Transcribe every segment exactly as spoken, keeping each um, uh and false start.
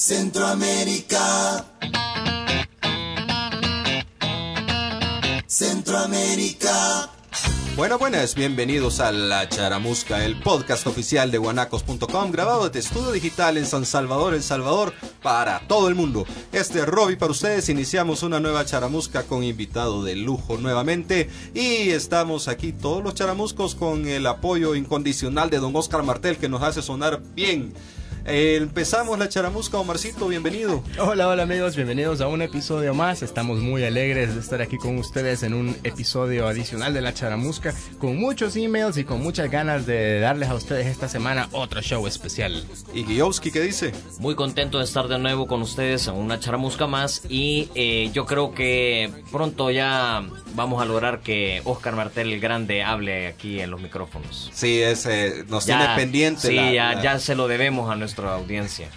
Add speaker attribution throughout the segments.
Speaker 1: Centroamérica. Centroamérica.
Speaker 2: Bueno, buenas, bienvenidos a La Charamusca, el podcast oficial de guanacos punto com, grabado desde Estudio Digital en San Salvador, El Salvador, para todo el mundo. Este es Robbie para ustedes, iniciamos una nueva Charamusca con invitado de lujo nuevamente, y estamos aquí todos los charamuscos con el apoyo incondicional de don Oscar Martel, que nos hace sonar bien. Eh, empezamos la Charamusca. Omarcito, bienvenido.
Speaker 3: Hola, hola amigos, bienvenidos a un episodio más. Estamos muy alegres de estar aquí con ustedes en un episodio adicional de la Charamusca, con muchos emails y con muchas ganas de darles a ustedes esta semana otro show especial.
Speaker 2: ¿Y Guiowski qué dice?
Speaker 4: Muy contento de estar de nuevo con ustedes en una Charamusca más, y eh, yo creo que pronto ya vamos a lograr que Oscar Martel el Grande hable aquí en los micrófonos.
Speaker 2: Sí, ese nos
Speaker 4: ya,
Speaker 2: tiene pendiente.
Speaker 4: Sí,
Speaker 2: la,
Speaker 4: ya,
Speaker 2: la...
Speaker 4: ya se lo debemos a nuestra audiencia.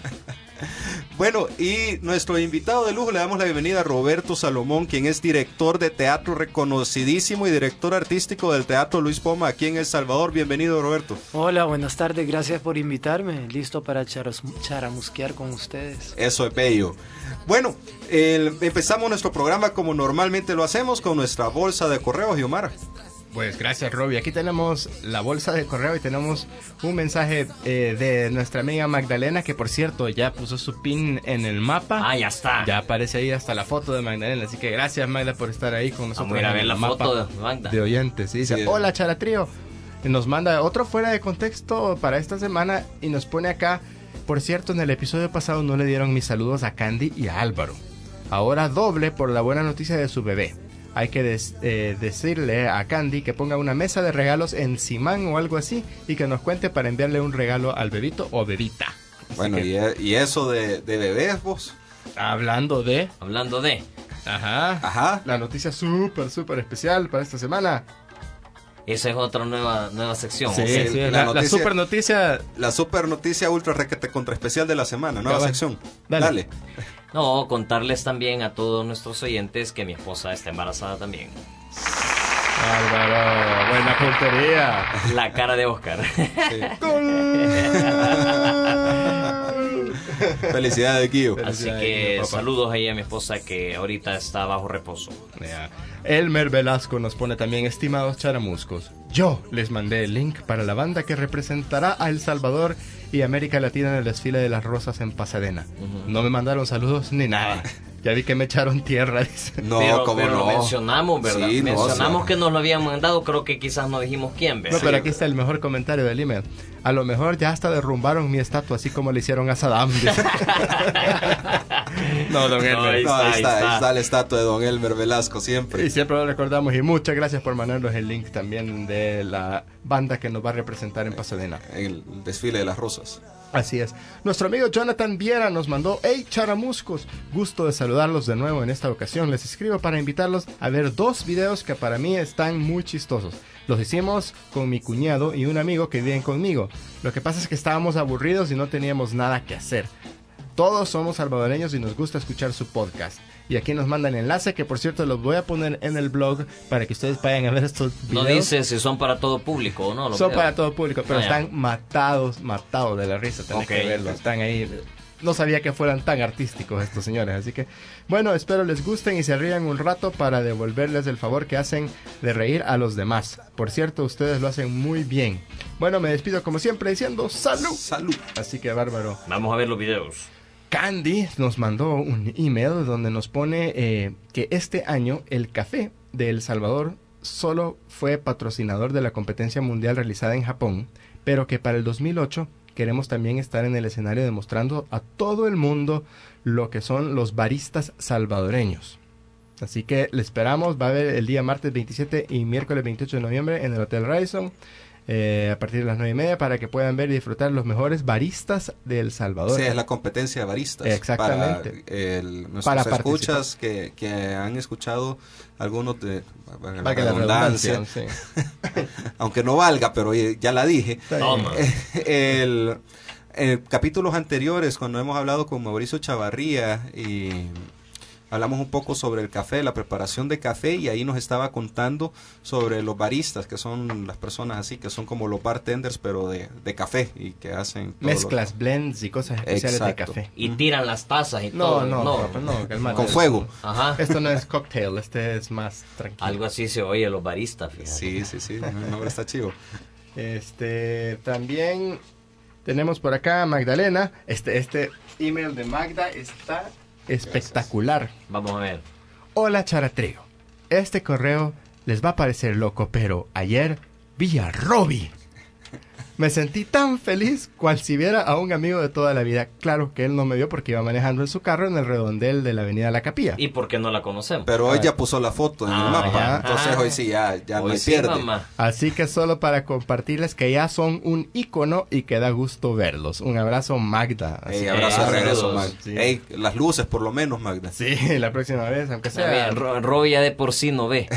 Speaker 2: Bueno, y nuestro invitado de lujo, le damos la bienvenida a Roberto Salomón, quien es director de teatro reconocidísimo y director artístico del Teatro Luis Poma aquí en El Salvador. Bienvenido, Roberto.
Speaker 5: Hola, buenas tardes, gracias por invitarme. Listo para charas, charamusquear con ustedes.
Speaker 2: Eso es bello. Bueno, el, empezamos nuestro programa como normalmente lo hacemos, con nuestra bolsa de correos, Guiomar.
Speaker 3: Pues gracias, Robbie. Aquí tenemos la bolsa de correo y tenemos un mensaje eh, de nuestra amiga Magdalena, que por cierto ya puso su pin en el mapa.
Speaker 4: Ah, ya está.
Speaker 3: Ya aparece ahí hasta la foto de Magdalena, así que gracias, Magda, por estar ahí con nosotros.
Speaker 4: Vamos a ir a ver la foto de Magda.
Speaker 3: De oyentes, sí. Dice,
Speaker 2: Sí.
Speaker 3: hola, Charatrío. Y nos manda otro fuera de contexto para esta semana y nos pone acá, por cierto, en el episodio pasado no le dieron mis saludos a Candy y a Álvaro. Ahora doble por la buena noticia de su bebé. Hay que des, eh, decirle a Candy que ponga una mesa de regalos en Simán o algo así, y que nos cuente para enviarle un regalo al bebito o bebita. Así
Speaker 2: Bueno,
Speaker 3: que,
Speaker 2: y, y eso de, de bebés, vos.
Speaker 3: hablando de...
Speaker 4: Hablando de...
Speaker 3: Ajá.
Speaker 2: Ajá.
Speaker 3: La noticia súper, súper especial para esta semana.
Speaker 4: Esa es otra nueva nueva sección.
Speaker 3: Sí,
Speaker 4: ¿o sea,
Speaker 3: sí,
Speaker 2: la
Speaker 3: la, la
Speaker 2: noticia-
Speaker 3: super noticia...
Speaker 2: La super noticia ultra requete contra especial de la semana, nueva
Speaker 3: Cabal.
Speaker 2: sección.
Speaker 3: Dale.
Speaker 2: Dale.
Speaker 4: No, contarles también a todos nuestros oyentes que mi esposa está embarazada también.
Speaker 3: Álvaro, buena puntería.
Speaker 4: La cara de Oscar.
Speaker 2: Felicidades, Guido.
Speaker 4: Así
Speaker 3: Felicidades,
Speaker 4: que
Speaker 3: papá.
Speaker 4: saludos ahí a mi esposa, que ahorita está bajo reposo.
Speaker 3: Ya. Elmer Velasco nos pone también, estimados charamuscos, yo les mandé el link para la banda que representará a El Salvador y América Latina en el desfile de las rosas en Pasadena.
Speaker 4: Ujú.
Speaker 3: No me mandaron saludos ni nada. Ya vi que me echaron tierra, dice.
Speaker 2: No,
Speaker 4: pero,
Speaker 2: cómo
Speaker 4: pero
Speaker 2: no.
Speaker 4: lo mencionamos, ¿verdad?
Speaker 2: Sí, no,
Speaker 4: mencionamos
Speaker 2: o sea,
Speaker 4: que nos lo habían mandado, creo que quizás no dijimos quién,
Speaker 3: No,
Speaker 4: ¿verdad?
Speaker 3: pero aquí está el mejor comentario del email. A lo mejor ya hasta derrumbaron mi estatua, así como le hicieron a Saddam, dice. No, don
Speaker 4: No,
Speaker 3: Elmer.
Speaker 4: ahí
Speaker 2: No, ahí
Speaker 4: está,
Speaker 2: está,
Speaker 4: ahí
Speaker 2: ahí
Speaker 4: está.
Speaker 2: está la estatua de don Elmer Velasco siempre.
Speaker 3: Y siempre lo recordamos, y muchas gracias por mandarnos el link también de la banda que nos va a representar en Pasadena.
Speaker 2: En el desfile de las rosas.
Speaker 3: Así es. Nuestro amigo Jonathan Viera nos mandó: hey charamuscos, gusto de saludarlos de nuevo en esta ocasión. Les escribo para invitarlos a ver dos videos que para mí están muy chistosos. Los hicimos con mi cuñado y un amigo que viven conmigo. Lo que pasa es que estábamos aburridos y no teníamos nada que hacer. Todos somos salvadoreños y nos gusta escuchar su podcast. Y aquí nos mandan enlace, que por cierto los voy a poner en el blog para que ustedes vayan a ver estos
Speaker 4: No
Speaker 3: videos.
Speaker 4: dice si son para todo público o no. los
Speaker 3: Son
Speaker 4: videos.
Speaker 3: para todo público, pero
Speaker 4: Ah, ya.
Speaker 3: están matados, matados de la risa. Tenés
Speaker 4: Ok.
Speaker 3: que verlos, están ahí. No sabía que fueran tan artísticos estos señores, así que bueno, espero les gusten y se rían un rato para devolverles el favor que hacen de reír a los demás. Por cierto, ustedes lo hacen muy bien. Bueno, me despido como siempre diciendo ¡salud!
Speaker 2: Salud.
Speaker 3: Así que bárbaro.
Speaker 4: Vamos a ver los videos.
Speaker 3: Candy nos mandó un email donde nos pone eh, que este año el café de El Salvador solo fue patrocinador de la competencia mundial realizada en Japón, pero que para el dos mil ocho queremos también estar en el escenario demostrando a todo el mundo lo que son los baristas salvadoreños. Así que le esperamos, va a haber el día martes veintisiete y miércoles veintiocho de noviembre en el Hotel Radisson. Eh, a partir de las nueve y media, para que puedan ver y disfrutar los mejores baristas de El Salvador.
Speaker 2: Sí, es la competencia de baristas.
Speaker 3: Exactamente.
Speaker 2: Para el, nuestros
Speaker 3: Para
Speaker 2: escuchas que, que han escuchado algunos de valga
Speaker 3: Valga
Speaker 2: la
Speaker 3: la
Speaker 2: redundancia,
Speaker 3: redundancia, sí.
Speaker 2: aunque no valga, pero ya la dije.
Speaker 4: Toma.
Speaker 2: El, en capítulos anteriores, cuando hemos hablado con Mauricio Chavarría y hablamos un poco sobre el café, la preparación de café, y ahí nos estaba contando sobre los baristas, que son las personas así, que son como los bartenders, pero de, de café, y que hacen...
Speaker 3: Mezclas, los... blends y cosas especiales
Speaker 2: Exacto.
Speaker 3: de café.
Speaker 4: Y tiran las tazas y
Speaker 3: no,
Speaker 4: todo.
Speaker 3: No,
Speaker 4: no,
Speaker 3: no, no, no
Speaker 2: con fuego.
Speaker 4: Ajá.
Speaker 3: Esto no es cocktail, este es más tranquilo.
Speaker 4: Algo así se oye los baristas, fíjate.
Speaker 2: Sí, sí, sí, no, está chido.
Speaker 3: Este, también tenemos por acá a Magdalena. Este, este email de Magda está espectacular.
Speaker 4: Gracias. Vamos a ver.
Speaker 3: Hola Charatrío. Este correo les va a parecer loco, pero ayer vi a Robbie. Me sentí tan feliz cual si viera a un amigo de toda la vida. Claro que él no me vio porque iba manejando en su carro en el redondel de la avenida La Capilla.
Speaker 4: ¿Y por qué no la conocemos?
Speaker 2: Pero hoy ya puso la foto en
Speaker 4: ah,
Speaker 2: el mapa,
Speaker 4: ya.
Speaker 2: entonces
Speaker 4: ah,
Speaker 2: hoy sí ya, ya
Speaker 4: hoy
Speaker 2: me
Speaker 4: sí,
Speaker 2: pierde.
Speaker 4: Mamá.
Speaker 3: Así que solo para compartirles que ya son un ícono y que da gusto verlos. Un abrazo, Magda.
Speaker 2: Ey,
Speaker 3: Así
Speaker 2: abrazo
Speaker 3: que,
Speaker 2: de regreso,
Speaker 4: saludos.
Speaker 2: Magda.
Speaker 3: Sí.
Speaker 2: Ey, las luces por lo menos, Magda.
Speaker 3: Sí, la próxima vez, aunque
Speaker 4: Está
Speaker 3: sea.
Speaker 4: bien, Ro- Robbie ya de por sí no ve.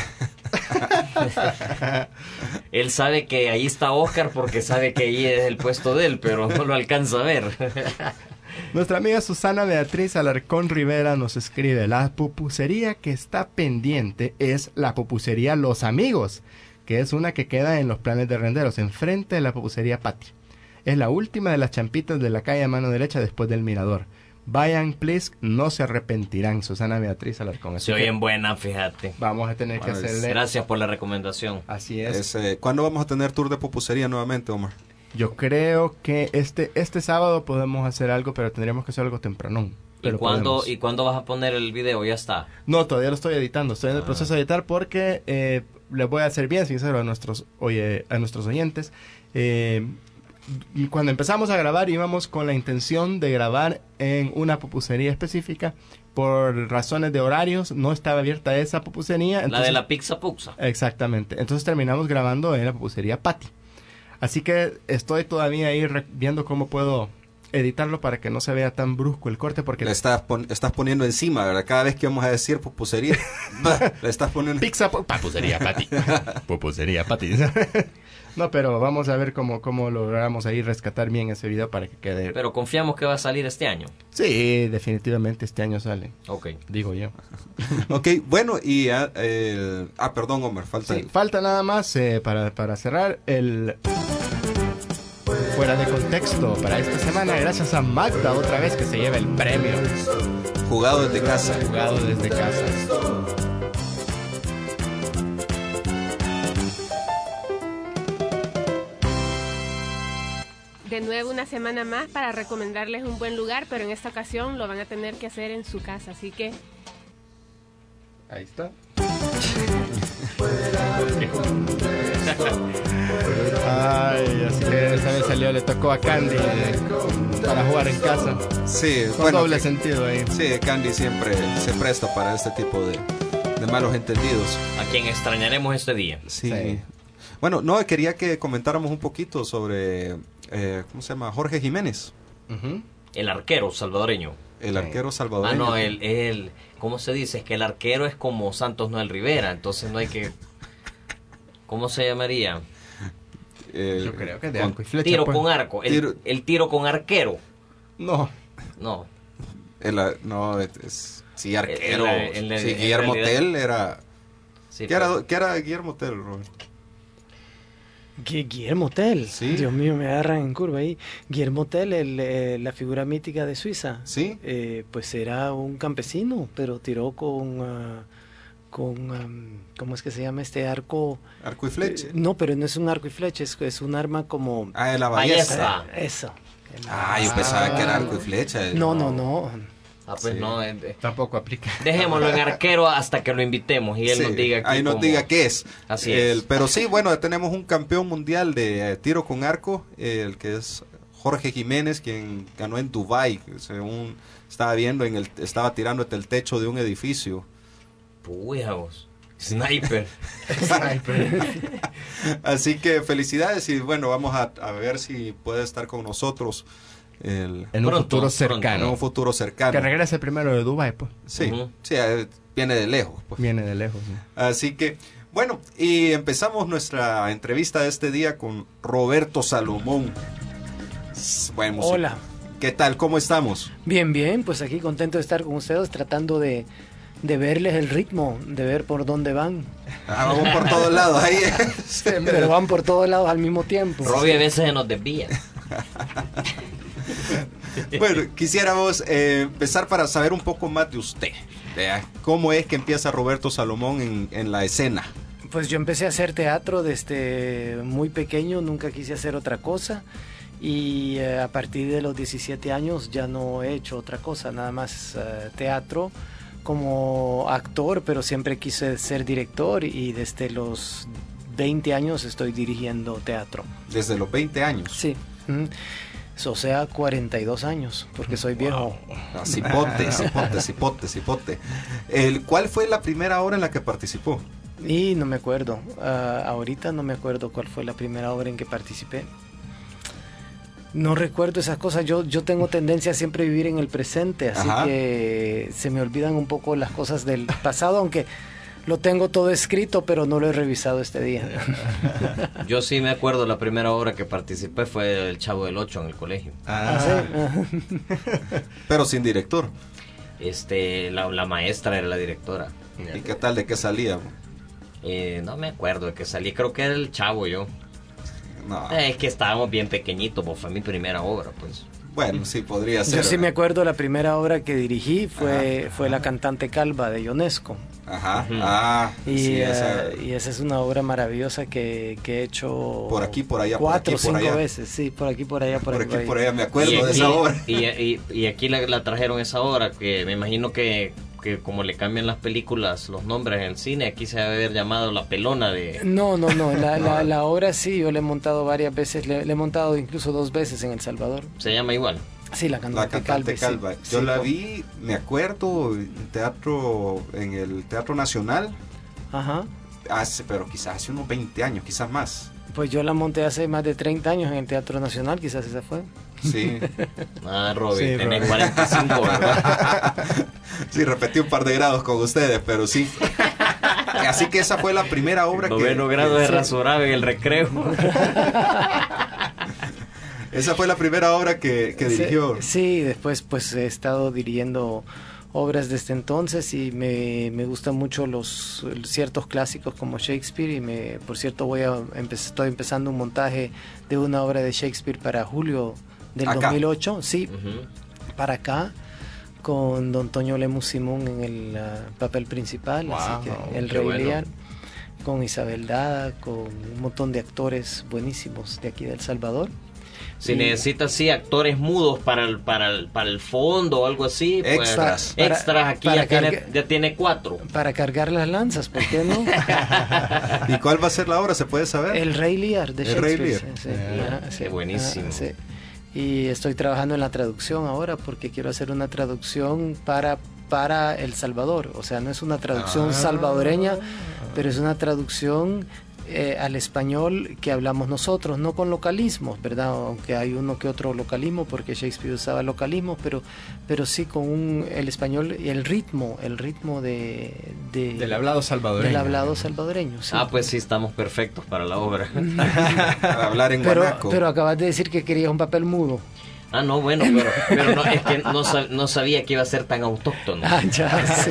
Speaker 4: Él sabe que ahí está Oscar porque sabe que ahí es el puesto de él, pero no lo alcanza a ver.
Speaker 3: Nuestra amiga Susana Beatriz Alarcón Rivera nos escribe: la pupusería que está pendiente es la pupusería Los Amigos, que es una que queda en los Planes de Renderos, enfrente de la pupusería Pati. Es la última de las champitas de la calle a mano derecha después del mirador. Vayan, please, no se arrepentirán. Susana Beatriz Alarcón.
Speaker 4: Se oyen buena, fíjate.
Speaker 3: Vamos a tener
Speaker 2: Bueno,
Speaker 3: que hacerle...
Speaker 4: Gracias por la recomendación.
Speaker 3: Así es.
Speaker 2: Es, eh, ¿Cuándo vamos a tener tour de pupusería nuevamente, Omar?
Speaker 3: Yo creo que este este sábado podemos hacer algo, pero tendríamos que hacer algo temprano.
Speaker 4: ¿Y cuándo, ¿Y cuándo vas a poner el video? Ya está.
Speaker 3: No, todavía lo estoy editando. Estoy en el
Speaker 4: Ah.
Speaker 3: proceso de editar porque eh, les voy a ser bien sincero a nuestros, oye, a nuestros oyentes. Eh, y cuando empezamos a grabar íbamos con la intención de grabar en una pupusería específica. Por razones de horarios no estaba abierta esa pupusería.
Speaker 4: La
Speaker 3: entonces-
Speaker 4: de la pizza puxa.
Speaker 3: Exactamente. Entonces terminamos grabando en la pupusería Pati. Así que estoy todavía ahí re- viendo cómo puedo editarlo para que no se vea tan brusco el corte, porque
Speaker 2: Le estás, pon- estás poniendo encima, ¿verdad? Cada vez que vamos a decir pupusería, le estás poniendo...
Speaker 3: pizza pu- pupusería Pati. Pupusería Pati. No, pero vamos a ver cómo, cómo logramos ahí rescatar bien ese video para que quede...
Speaker 4: Pero confiamos que va a salir este año.
Speaker 3: Sí, definitivamente este año sale,
Speaker 4: Ok.
Speaker 3: digo yo.
Speaker 2: Ok, bueno, y... ah, el- ah, perdón, Omar, falta...
Speaker 3: Sí, falta nada más eh, para, para cerrar el... Fuera de contexto para esta semana, gracias a Magda otra vez que se lleva el premio.
Speaker 2: Jugado desde casa.
Speaker 3: Jugado desde casa.
Speaker 1: De nuevo una semana más para recomendarles un buen lugar, pero en esta ocasión lo van a tener que hacer en su casa, así que
Speaker 3: Ahí está. Ay, así que esa vez salió, le tocó a Candy eh, para jugar en casa.
Speaker 2: Sí,
Speaker 3: Con
Speaker 2: bueno,
Speaker 3: doble
Speaker 2: que-
Speaker 3: sentido ahí.
Speaker 2: sí, Candy siempre se presta para este tipo de, de malos entendidos.
Speaker 4: A quien extrañaremos este día.
Speaker 2: Sí.
Speaker 3: Sí.
Speaker 2: Bueno, no, quería que comentáramos un poquito sobre, eh, ¿cómo se llama? Jorge Jiménez,
Speaker 3: Ujú.
Speaker 4: El arquero salvadoreño.
Speaker 2: el
Speaker 3: Sí.
Speaker 2: arquero
Speaker 4: Ah,
Speaker 2: salvadoreño.
Speaker 4: no, el, el... ¿Cómo se dice? Es que el arquero es como Santos Noel Rivera, entonces no hay que... ¿Cómo se llamaría?
Speaker 2: Eh,
Speaker 3: Yo creo que de
Speaker 2: con-
Speaker 3: arco y flecha.
Speaker 4: Tiro
Speaker 3: pues.
Speaker 4: con arco. El
Speaker 2: Tiro-
Speaker 4: el tiro con arquero.
Speaker 3: No.
Speaker 4: No.
Speaker 2: el, ah, no, es- es, sí, arquero.
Speaker 4: El- el- el-
Speaker 2: sí,
Speaker 4: en
Speaker 2: Guillermo
Speaker 4: realidad-
Speaker 2: Tell era...
Speaker 4: Sí,
Speaker 2: ¿Qué era,
Speaker 4: pero-
Speaker 2: ¿Qué era Guillermo Tell, Robert?
Speaker 5: Gui- Guillermo Tell.
Speaker 2: Sí.
Speaker 5: Dios mío, me agarran en curva ahí. Guillermo Tell, el, eh, la figura mítica de Suiza.
Speaker 2: Sí.
Speaker 5: Eh, pues era un campesino, pero tiró con... ah, con am, ¿cómo es que se llama este arco?
Speaker 2: Arco y flecha.
Speaker 5: Eh, no, pero no es un arco y flecha, es, es un arma como...
Speaker 2: Ah, la
Speaker 4: Ballesta.
Speaker 2: ballesta.
Speaker 5: Eso.
Speaker 2: Ah, yo pensaba que era arco y flecha.
Speaker 5: No, no, no.
Speaker 4: Ah, pues
Speaker 2: Sí.
Speaker 4: no. eh, eh,
Speaker 3: Tampoco aplica.
Speaker 4: Dejémoslo en arquero hasta que lo invitemos y él
Speaker 2: Sí,
Speaker 4: nos diga aquí
Speaker 2: ahí nos
Speaker 4: cómo-
Speaker 2: diga qué es.
Speaker 4: Así
Speaker 2: El-
Speaker 4: es.
Speaker 2: Pero sí, bueno, tenemos un campeón mundial de eh, tiro con arco, eh, el que es Jorge Jiménez, quien ganó en Dubai, según estaba viendo, en el, estaba tirando desde el techo de un edificio.
Speaker 4: Puya vos. Sniper.
Speaker 2: Así que felicidades y bueno, vamos a, a ver si puede estar con nosotros el,
Speaker 3: En un
Speaker 4: Pronto,
Speaker 3: futuro
Speaker 4: pronto.
Speaker 3: cercano.
Speaker 2: en un futuro cercano.
Speaker 3: Que regrese primero de Dubai, pues.
Speaker 2: Sí,
Speaker 4: Ujú.
Speaker 2: sí, eh, viene de lejos. Pues.
Speaker 3: Viene de lejos. ¿no?
Speaker 2: Así que, bueno, y empezamos nuestra entrevista de este día con Roberto Salomón. S- Buen músico.
Speaker 5: Hola.
Speaker 2: ¿Qué tal? ¿Cómo estamos?
Speaker 5: Bien, bien, pues aquí contento de estar con ustedes tratando de, de verles el ritmo, de ver por dónde van.
Speaker 2: Ah, vamos por todos lados. Ahí.
Speaker 5: Pero van por todos lados al mismo tiempo.
Speaker 4: Robbie a veces se nos desvía.
Speaker 2: Bueno, quisiéramos eh, empezar para saber un poco más de usted. ¿Vea? ¿Cómo es que empieza Roberto Salomón en, en la escena?
Speaker 5: Pues yo empecé a hacer teatro desde muy pequeño, nunca quise hacer otra cosa. Y eh, a partir de los diecisiete años ya no he hecho otra cosa, nada más eh, teatro como actor, pero siempre quise ser director y desde los veinte años estoy dirigiendo teatro.
Speaker 2: Desde los veinte años.
Speaker 5: Sí. Mm. O sea, cuarenta y dos años, porque soy viejo.
Speaker 2: Wow. Ah, cipote, cipote, cipote, cipote. El, ¿Cuál fue la primera obra en la que participó?
Speaker 5: Y no me acuerdo. Uh, ahorita no me acuerdo cuál fue la primera obra en que participé. No recuerdo esas cosas. Yo, yo tengo tendencia a siempre vivir en el presente, así Ajá. que se me olvidan un poco las cosas del pasado, aunque lo tengo todo escrito, pero no lo he revisado este día.
Speaker 4: Yo sí me acuerdo, la primera obra que participé fue El Chavo del Ocho en el colegio.
Speaker 2: Ah, ¿sí? Pero sin director.
Speaker 4: Este, la, la maestra era la directora.
Speaker 2: ¿Y qué tal? ¿De qué salía?
Speaker 4: Eh, no me acuerdo de qué salía, creo que era El Chavo yo.
Speaker 2: No.
Speaker 4: Eh, es que estábamos bien pequeñitos, pues fue mi primera obra, pues.
Speaker 2: Bueno, sí, podría ser.
Speaker 5: Yo sí me acuerdo, la primera obra que dirigí fue, fue La Cantante Calva de Ionesco.
Speaker 2: Ajá, uh-huh. ah,
Speaker 5: y,
Speaker 2: sí,
Speaker 5: uh,
Speaker 2: esa...
Speaker 5: y esa es una obra maravillosa que, que he hecho
Speaker 2: por aquí, por allá,
Speaker 5: cuatro o cinco
Speaker 2: allá.
Speaker 5: veces, sí, por aquí, por allá, por,
Speaker 2: por
Speaker 5: aquí,
Speaker 2: aquí, por allá, me acuerdo
Speaker 4: aquí,
Speaker 2: de esa obra.
Speaker 4: Y, y, y aquí la, la trajeron esa obra, que me imagino que, que como le cambian las películas, los nombres en el cine, aquí se debe haber llamado La Pelona de...
Speaker 5: No, no, no, la, la, la obra sí, yo la he montado varias veces, le, le he montado incluso dos veces en El Salvador.
Speaker 4: ¿Se llama igual?
Speaker 5: Sí, La Cantante,
Speaker 2: la cantante
Speaker 5: Calva.
Speaker 2: Calva.
Speaker 5: Sí.
Speaker 2: Yo
Speaker 5: sí,
Speaker 2: la
Speaker 5: por...
Speaker 2: vi, me acuerdo, en teatro, en el Teatro Nacional.
Speaker 5: Ajá.
Speaker 2: Hace, pero quizás hace unos veinte años, quizás más.
Speaker 5: Pues yo la monté hace más de treinta años en el Teatro Nacional, quizás esa fue.
Speaker 2: Sí.
Speaker 4: Ah, Robbie,
Speaker 5: sí,
Speaker 4: tenés cuarenta y cinco, ¿verdad?
Speaker 2: Sí, repetí un par de grados con ustedes, pero sí. Así que esa fue la primera obra
Speaker 4: Noveno
Speaker 2: que...
Speaker 4: Noveno grado de sí. rasurado en el recreo.
Speaker 2: Esa fue la primera obra que, que dirigió.
Speaker 5: Sí, sí, después pues he estado dirigiendo obras desde entonces y me, me gustan mucho los ciertos clásicos como Shakespeare y me, por cierto voy a empe- estoy empezando un montaje de una obra de Shakespeare para julio del acá. dos mil ocho, sí, uh-huh. para acá, con don Toño Lemus Simón en el uh, papel principal, wow, así que el Rey bueno. Lear, con Isabel Dada, con un montón de actores buenísimos de aquí de El Salvador.
Speaker 4: Si necesitas sí actores mudos para el para el, para el fondo o algo así, pues,
Speaker 2: extras,
Speaker 4: para, extras aquí ya,
Speaker 5: carga,
Speaker 4: tiene, ya tiene cuatro.
Speaker 5: Para cargar las lanzas, ¿por qué no?
Speaker 2: ¿Y cuál va a ser la obra? ¿Se puede saber?
Speaker 5: El Rey Lear de
Speaker 2: el Rey Lear.
Speaker 5: Sí, sí,
Speaker 4: yeah.
Speaker 5: ajá, sí,
Speaker 4: Qué buenísimo.
Speaker 5: Ajá, sí. Y estoy trabajando en la traducción ahora porque quiero hacer una traducción para para El Salvador, o sea, no es una traducción ah. salvadoreña, pero es una traducción Eh, al español que hablamos nosotros, no con localismos, ¿verdad? Aunque hay uno que otro localismo, porque Shakespeare usaba localismos, pero, pero sí con un, el español y el ritmo, el ritmo de, de
Speaker 3: del hablado salvadoreño.
Speaker 5: Del hablado salvadoreño, sí.
Speaker 4: Ah, pues sí, estamos perfectos para la obra.
Speaker 2: Para hablar en
Speaker 5: pero,
Speaker 2: guanaco.
Speaker 5: Pero acabas de decir que querías un papel mudo.
Speaker 4: Ah, no, bueno, pero, pero no, es que no, sab, no sabía que iba a ser tan autóctono.
Speaker 5: Ah, ya, sí.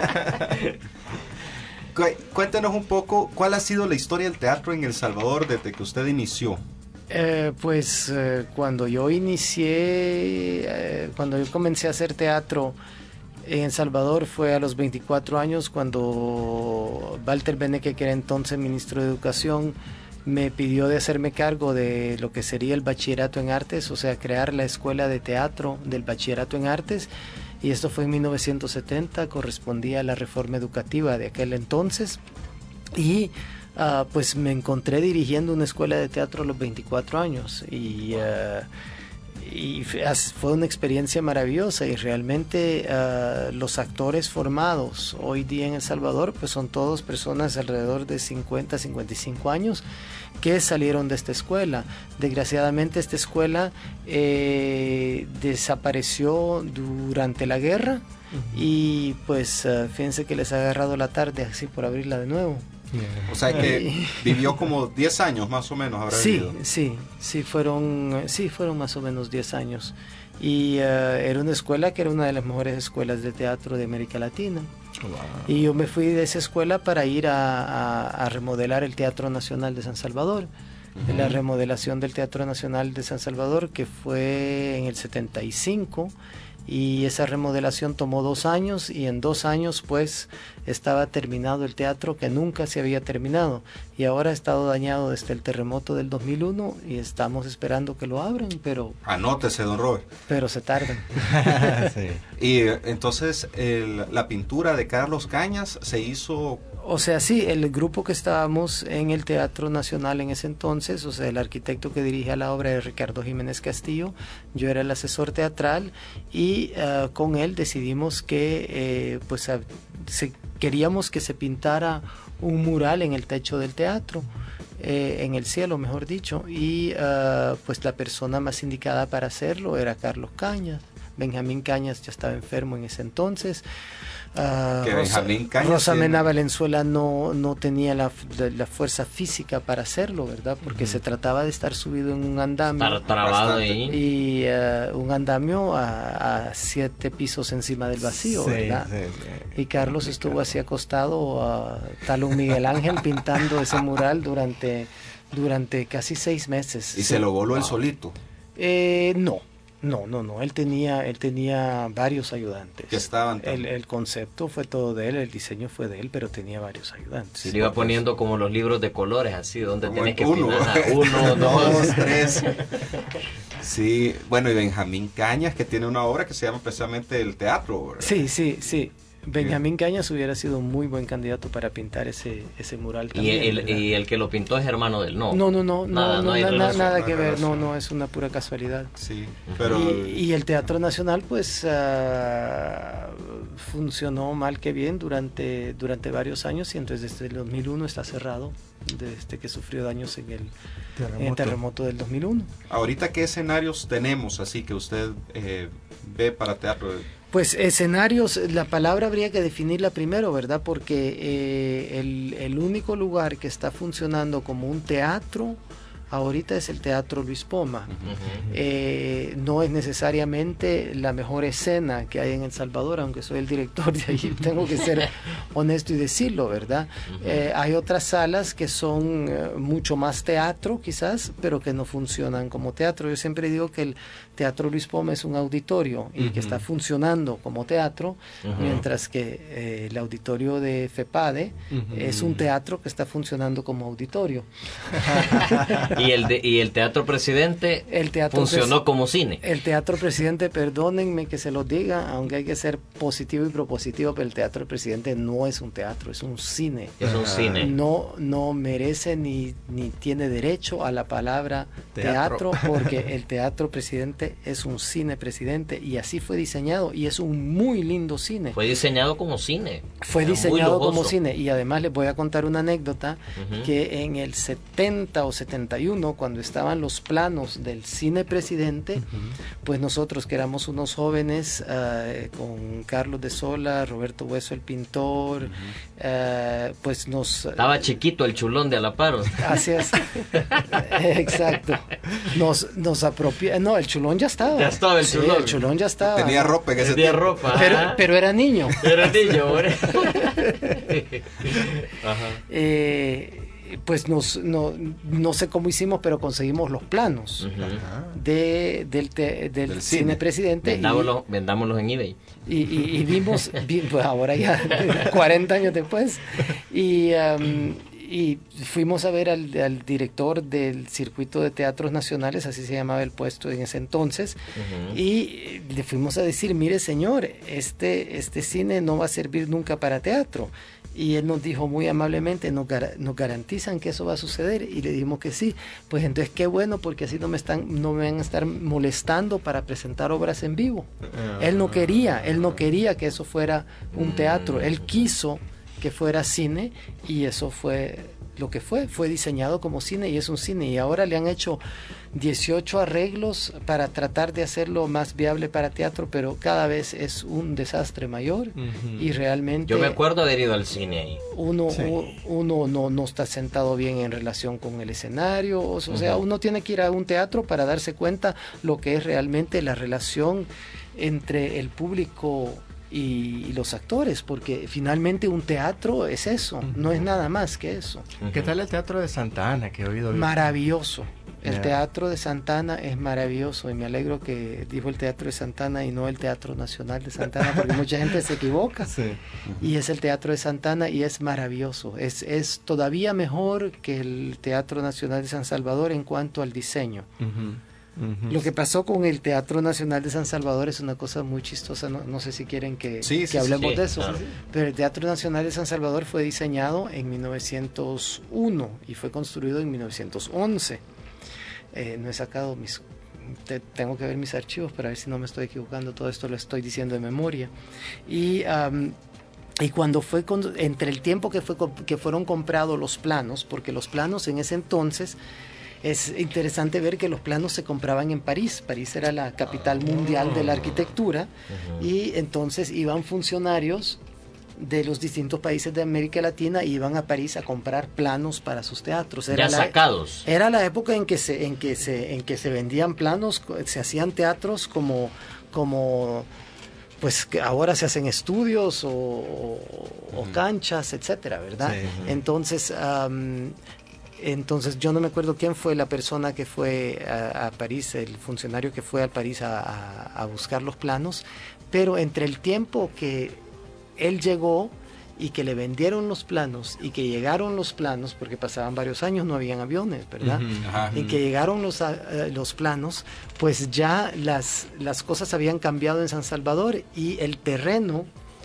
Speaker 2: Cuéntenos un poco, ¿cuál ha sido la historia del teatro en El Salvador desde que usted inició?
Speaker 5: Eh, pues eh, cuando yo inicié, eh, cuando yo comencé a hacer teatro en El Salvador fue a los veinticuatro años, cuando Walter Beneque, que era entonces ministro de Educación, me pidió de hacerme cargo de lo que sería el bachillerato en artes, o sea, crear la escuela de teatro del bachillerato en artes. Y esto fue en mil novecientos setenta, correspondía a la reforma educativa de aquel entonces. Y uh, pues me encontré dirigiendo una escuela de teatro a los veinticuatro años. Y, uh, y fue una experiencia maravillosa. Y realmente uh, los actores formados hoy día en El Salvador pues son todos personas alrededor de cincuenta, cincuenta y cinco años que salieron de esta escuela. Desgraciadamente esta escuela eh, desapareció durante la guerra uh-huh. y pues uh, fíjense que les ha agarrado la tarde así por abrirla de nuevo.
Speaker 2: Yeah. O sea que vivió como diez años más o menos, habrá
Speaker 5: sí,
Speaker 2: vivido.
Speaker 5: Sí, sí, fueron, sí, fueron más o menos diez años. Y uh, era una escuela que era una de las mejores escuelas de teatro de América Latina.
Speaker 3: Wow.
Speaker 5: Y yo me fui de esa escuela para ir a, a, a remodelar el Teatro Nacional de San Salvador. Uh-huh. La remodelación del Teatro Nacional de San Salvador, que fue en el setenta y cinco, y esa remodelación tomó dos años, y en dos años pues estaba terminado el teatro, que nunca se había terminado, y ahora ha estado dañado desde el terremoto del dos mil uno y estamos esperando que lo abran, pero...
Speaker 2: Anótese, don Robert.
Speaker 5: Pero se tardan.
Speaker 3: Sí.
Speaker 2: Y entonces el, la pintura de Carlos Cañas se hizo...
Speaker 5: O sea, sí, el grupo que estábamos en el Teatro Nacional en ese entonces, o sea, el arquitecto que dirigía la obra era Ricardo Jiménez Castillo, yo era el asesor teatral, y uh, con él decidimos que eh, pues a, se, queríamos que se pintara un mural en el techo del teatro, eh, en el cielo mejor dicho, y uh, pues la persona más indicada para hacerlo era Carlos Cañas. Benjamín Cañas ya estaba enfermo en ese entonces. Uh,
Speaker 2: que
Speaker 5: Rosa,
Speaker 2: Benjamín Cañas
Speaker 5: Rosa
Speaker 2: tiene...
Speaker 5: Mena Valenzuela no, no tenía la, la, la fuerza física para hacerlo, ¿verdad? Porque uh-huh. se trataba de estar subido en un andamio.
Speaker 4: Estar trabado ahí.
Speaker 5: Y uh, un andamio a, a siete pisos encima del vacío, sí, ¿verdad? Sí, sí. Y Carlos complicado. Estuvo así acostado, uh, tal un Miguel Ángel, pintando ese mural durante, durante casi seis meses.
Speaker 2: ¿Y sí. se lo voló wow. él solito?
Speaker 5: Eh, no. No, no, no, él tenía, él tenía varios ayudantes.
Speaker 2: Que estaban
Speaker 5: el, el concepto fue todo de él, el diseño fue de él, pero tenía varios ayudantes.
Speaker 4: Se le iba poniendo como los libros de colores, así, donde
Speaker 2: como
Speaker 4: tenés que
Speaker 2: uno,
Speaker 4: pintar, uno,
Speaker 2: dos, tres. Sí, bueno, y Benjamín Cañas, que tiene una obra que se llama precisamente El Teatro, ¿verdad?
Speaker 5: Sí, sí, sí. Benjamín Cañas hubiera sido un muy buen candidato para pintar ese ese mural también.
Speaker 4: ¿Y el, y el que lo pintó es hermano del no?
Speaker 5: No, no, no,
Speaker 4: nada,
Speaker 5: no,
Speaker 4: no,
Speaker 5: no,
Speaker 4: no
Speaker 5: na, nada
Speaker 2: no
Speaker 5: que ver,
Speaker 2: relación.
Speaker 5: no, no, es una pura casualidad.
Speaker 2: Sí, pero...
Speaker 5: Y, y el Teatro Nacional pues uh, funcionó mal que bien durante, durante varios años, y entonces desde el dos mil uno está cerrado, desde que sufrió daños en el terremoto, en el terremoto del dos mil uno.
Speaker 2: Ahorita, ¿qué escenarios tenemos así que usted eh, ve para teatro?
Speaker 5: Pues escenarios, la palabra habría que definirla primero, ¿verdad? Porque eh, el, el único lugar que está funcionando como un teatro ahorita es el Teatro Luis Poma. Uh-huh. Eh, no es necesariamente la mejor escena que hay en El Salvador, aunque soy el director de allí, tengo que ser honesto y decirlo, ¿verdad? Uh-huh. Eh, hay otras salas que son eh, mucho más teatro, quizás, pero que no funcionan como teatro. Yo siempre digo que el Teatro Luis Poma es un auditorio y uh-huh. que está funcionando como teatro, uh-huh. mientras que eh, el auditorio de FEPADE uh-huh. es un teatro que está funcionando como auditorio.
Speaker 4: ¿Y el, de, y el Teatro Presidente
Speaker 5: el teatro
Speaker 4: funcionó
Speaker 5: pres-
Speaker 4: como cine?
Speaker 5: El Teatro Presidente, perdónenme que se lo diga, aunque hay que ser positivo y propositivo, pero el Teatro Presidente no es un teatro, es un cine.
Speaker 4: Es un cine.
Speaker 5: No, no merece ni, ni tiene derecho a la palabra teatro, teatro porque el Teatro Presidente es un cine presidente, y así fue diseñado, y es un muy lindo cine.
Speaker 4: Fue diseñado como cine.
Speaker 5: Fue
Speaker 4: Era
Speaker 5: diseñado como cine, y además les voy a contar una anécdota, uh-huh. que en el setenta o setenta y uno, cuando estaban los planos del cine presidente, uh-huh. pues nosotros que éramos unos jóvenes, uh, con Carlos de Sola, Roberto Hueso el pintor, uh-huh. uh, pues nos...
Speaker 4: Estaba chiquito el chulón de Alaparo.
Speaker 5: Así es. Exacto. Nos, nos apropiamos... No, el chulón ya estaba.
Speaker 4: Ya estaba el
Speaker 5: sí,
Speaker 4: chulón.
Speaker 5: el chulón ya estaba.
Speaker 2: Tenía ropa en ese
Speaker 4: Tenía
Speaker 2: tiempo.
Speaker 4: ropa.
Speaker 5: Pero, pero era niño.
Speaker 4: Era niño, ¿verdad?
Speaker 5: Ajá. Eh... pues nos, no, no sé cómo hicimos, pero conseguimos los planos uh-huh. de, del, te, del, del cine, cine presidente.
Speaker 4: Vendámoslos, y, vendámoslos en eBay.
Speaker 5: Y, y, y vimos, vi, pues ahora ya cuarenta años después, y, um, y fuimos a ver al, al director del Circuito de Teatros Nacionales, así se llamaba el puesto en ese entonces, uh-huh. y le fuimos a decir, mire señor, este, este cine no va a servir nunca para teatro. Y él nos dijo muy amablemente, nos, gar- nos garantizan que eso va a suceder, y le dijimos que sí. Pues entonces qué bueno, porque así no me están, no me van a estar molestando para presentar obras en vivo. Uh-huh. Él no quería, él no quería que eso fuera un teatro, él quiso que fuera cine, y eso fue lo que fue, fue diseñado como cine, y es un cine, y ahora le han hecho dieciocho arreglos para tratar de hacerlo más viable para teatro, pero cada vez es un desastre mayor, uh-huh. y realmente...
Speaker 4: Yo me acuerdo haber ido al cine ahí.
Speaker 5: Uno,
Speaker 2: sí.
Speaker 5: uno no, no está sentado bien en relación con el escenario, o sea, uh-huh. uno tiene que ir a un teatro para darse cuenta lo que es realmente la relación entre el público y, y los actores, porque finalmente un teatro es eso, no es nada más que eso.
Speaker 3: ¿Qué tal el Teatro de Santa Ana que he oído?
Speaker 5: Maravilloso. El
Speaker 3: Yeah.
Speaker 5: Teatro de Santa Ana es maravilloso y me alegro que dijo el Teatro de Santa Ana y no el Teatro Nacional de Santa Ana, porque mucha gente se equivoca.
Speaker 3: Sí.
Speaker 5: Y es el Teatro de Santa Ana y es maravilloso. Es, es todavía mejor que el Teatro Nacional de San Salvador en cuanto al diseño.
Speaker 3: Ujú, ujú.
Speaker 5: Lo que pasó con el Teatro Nacional de San Salvador es una cosa muy chistosa, no, no sé si quieren que,
Speaker 2: Sí,
Speaker 5: que
Speaker 2: sí,
Speaker 5: hablemos
Speaker 4: sí,
Speaker 5: de eso,
Speaker 4: claro.
Speaker 5: pero el Teatro Nacional de San Salvador fue diseñado en mil novecientos uno y fue construido en mil novecientos once. Eh, no he sacado mis... te- tengo que ver mis archivos para ver si no me estoy equivocando, todo esto lo estoy diciendo de memoria. Y... am, y cuando fue con- entre el tiempo que fue co- que fueron comprados los planos, porque los planos en ese entonces es interesante ver que los planos se compraban en París. París era la capital mundial de la arquitectura y entonces iban funcionarios de los distintos países de América Latina y iban a París a comprar planos para sus teatros.
Speaker 4: Ya
Speaker 5: la,
Speaker 4: sacados.
Speaker 5: era la época en que se en que se en que se vendían planos, co- se hacían teatros como como pues que ahora se hacen estudios o, o- o canchas, etcétera, ¿verdad?
Speaker 3: Sí.
Speaker 5: Entonces, am, entonces yo no me acuerdo quién fue la persona que fue a, a París, el funcionario que fue a París a, a- a buscar los planos, pero entre el tiempo que él llegó y que le vendieron los planos y que llegaron los planos, porque pasaban varios años, no habían aviones, ¿verdad?
Speaker 3: Ujú.
Speaker 2: Ajá.
Speaker 5: En que llegaron los, a- eh, los planos, pues ya las, las cosas habían cambiado en San Salvador y el terreno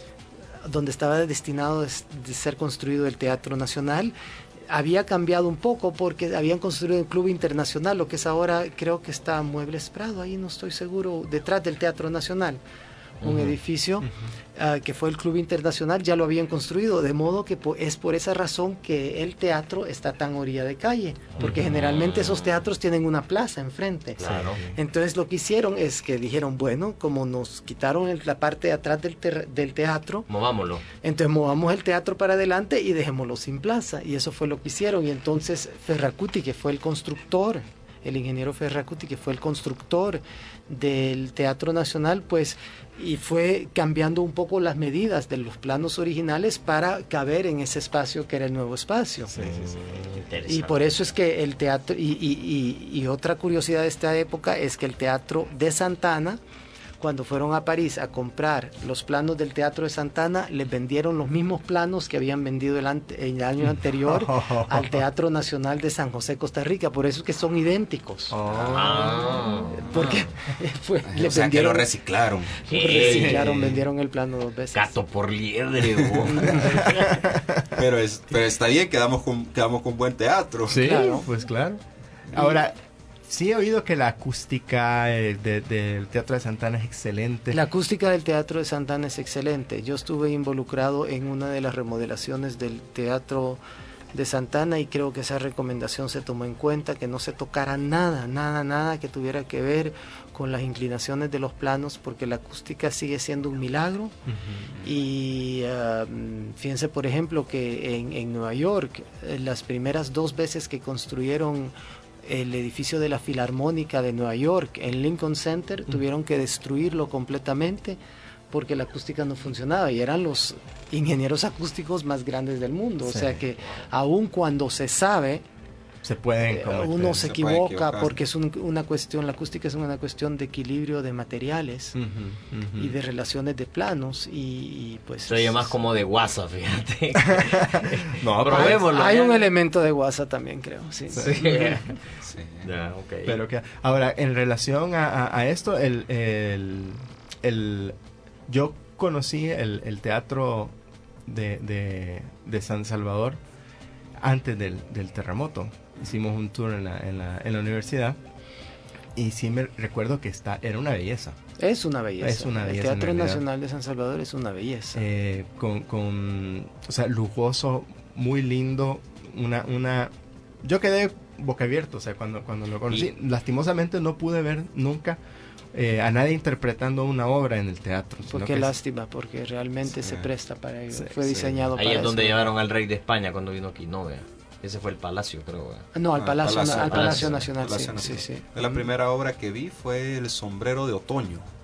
Speaker 5: donde estaba destinado de, de ser construido el Teatro Nacional había cambiado un poco porque habían construido el Club Internacional, lo que es ahora, creo que está Muebles Prado, ahí no estoy seguro, detrás del Teatro Nacional. Un edificio ah, que fue el Club Internacional, ya lo habían construido, de modo que po- es por esa razón que el teatro está tan a orilla de calle, porque generalmente esos teatros tienen una plaza enfrente.
Speaker 4: Claro.
Speaker 5: Entonces lo que hicieron es que dijeron, bueno, como nos quitaron el- la parte de atrás del, ter- del teatro,
Speaker 4: Movámoslo.
Speaker 5: entonces movamos el teatro para adelante y dejémoslo sin plaza. Y eso fue lo que hicieron. Y entonces Ferracuti, que fue el constructor, el ingeniero Ferracuti, que fue el constructor del Teatro Nacional, pues, y fue cambiando un poco las medidas de los planos originales para caber en ese espacio que era el nuevo espacio.
Speaker 3: Sí, sí, sí.
Speaker 4: Interesante.
Speaker 5: Y por eso es que el teatro, y, y, y, y otra curiosidad de esta época es que el Teatro de Santana, cuando fueron a París a comprar los planos del Teatro de Santana, les vendieron los mismos planos que habían vendido el, ante- el año anterior al Teatro Nacional de San José, Costa Rica. Por eso es que son idénticos.
Speaker 3: Oh.
Speaker 4: Ah.
Speaker 5: Porque fue,
Speaker 2: O
Speaker 5: les
Speaker 2: sea, que lo
Speaker 5: vendieron,
Speaker 2: reciclaron.
Speaker 5: reciclaron, vendieron el plano dos veces.
Speaker 4: Gato por liebre. bo.
Speaker 2: Pero, es, pero está bien, quedamos con, quedamos con buen teatro.
Speaker 3: Sí,
Speaker 5: Claro.
Speaker 3: pues claro. Ahora, sí he oído que la acústica eh, de- del Teatro de Santana es excelente.
Speaker 5: La acústica del Teatro de Santana es excelente. Yo estuve involucrado en una de las remodelaciones del Teatro de Santana y creo que esa recomendación se tomó en cuenta, que no se tocara nada, nada, nada que tuviera que ver con las inclinaciones de los planos, porque la acústica sigue siendo un milagro.
Speaker 3: Ujú.
Speaker 5: Y um, fíjense, por ejemplo, que en, en Nueva York, eh, las primeras dos veces que construyeron el edificio de la Filarmónica de Nueva York en Lincoln Center, tuvieron que destruirlo completamente porque la acústica no funcionaba y eran los ingenieros acústicos más grandes del mundo. O
Speaker 3: Sí.
Speaker 5: sea que aun cuando se sabe,
Speaker 3: Se pueden
Speaker 5: eh,
Speaker 3: cometer.
Speaker 5: uno se
Speaker 2: se puede
Speaker 5: equivoca
Speaker 2: equivocar.
Speaker 5: porque es un- una cuestión, la acústica es una cuestión de equilibrio de materiales
Speaker 3: Ujú, ujú.
Speaker 5: y de relaciones de planos y, y pues...
Speaker 4: Se oye
Speaker 5: es-
Speaker 4: más como de WhatsApp, fíjate.
Speaker 3: No, pero-
Speaker 4: Probémoslo.
Speaker 5: Hay
Speaker 4: ya.
Speaker 5: un elemento de WhatsApp también, creo, sí.
Speaker 4: Sí.
Speaker 2: Sí.
Speaker 4: Ya, ok.
Speaker 3: Pero que ahora, en relación a, a- a esto, el, el, el- yo conocí el, el teatro de, de, de San Salvador antes del, del terremoto. Hicimos un tour en la, en la, en la universidad y sí me recuerdo que está, era una belleza.
Speaker 5: Es una belleza.
Speaker 3: Es una belleza,
Speaker 5: El Teatro
Speaker 3: en realidad.
Speaker 5: Nacional de San Salvador es una belleza.
Speaker 3: Eh, con, con, o sea, lujoso, muy lindo, una, una, yo quedé boca abierto, o sea, cuando, cuando lo conocí, lastimosamente no pude ver nunca eh, a nadie interpretando una obra en el teatro. sino
Speaker 5: Porque
Speaker 3: que es-
Speaker 5: lástima, porque realmente
Speaker 2: Sí.
Speaker 5: se presta para ello.
Speaker 3: Sí,
Speaker 5: Fue
Speaker 3: sí.
Speaker 5: diseñado
Speaker 4: Ahí
Speaker 5: para
Speaker 4: es donde
Speaker 5: eso.
Speaker 4: llevaron al rey de España cuando vino aquí, ¿no? Vea. Ese fue el palacio, creo. Vea.
Speaker 5: No, al
Speaker 2: Ah,
Speaker 5: Palacio,
Speaker 2: Palacio-
Speaker 5: al Palacio
Speaker 4: Palacio-
Speaker 5: Nacional,
Speaker 2: Palacio
Speaker 5: sí, sí,
Speaker 2: Nacional.
Speaker 5: sí.
Speaker 2: La primera obra que vi fue El sombrero de otoño.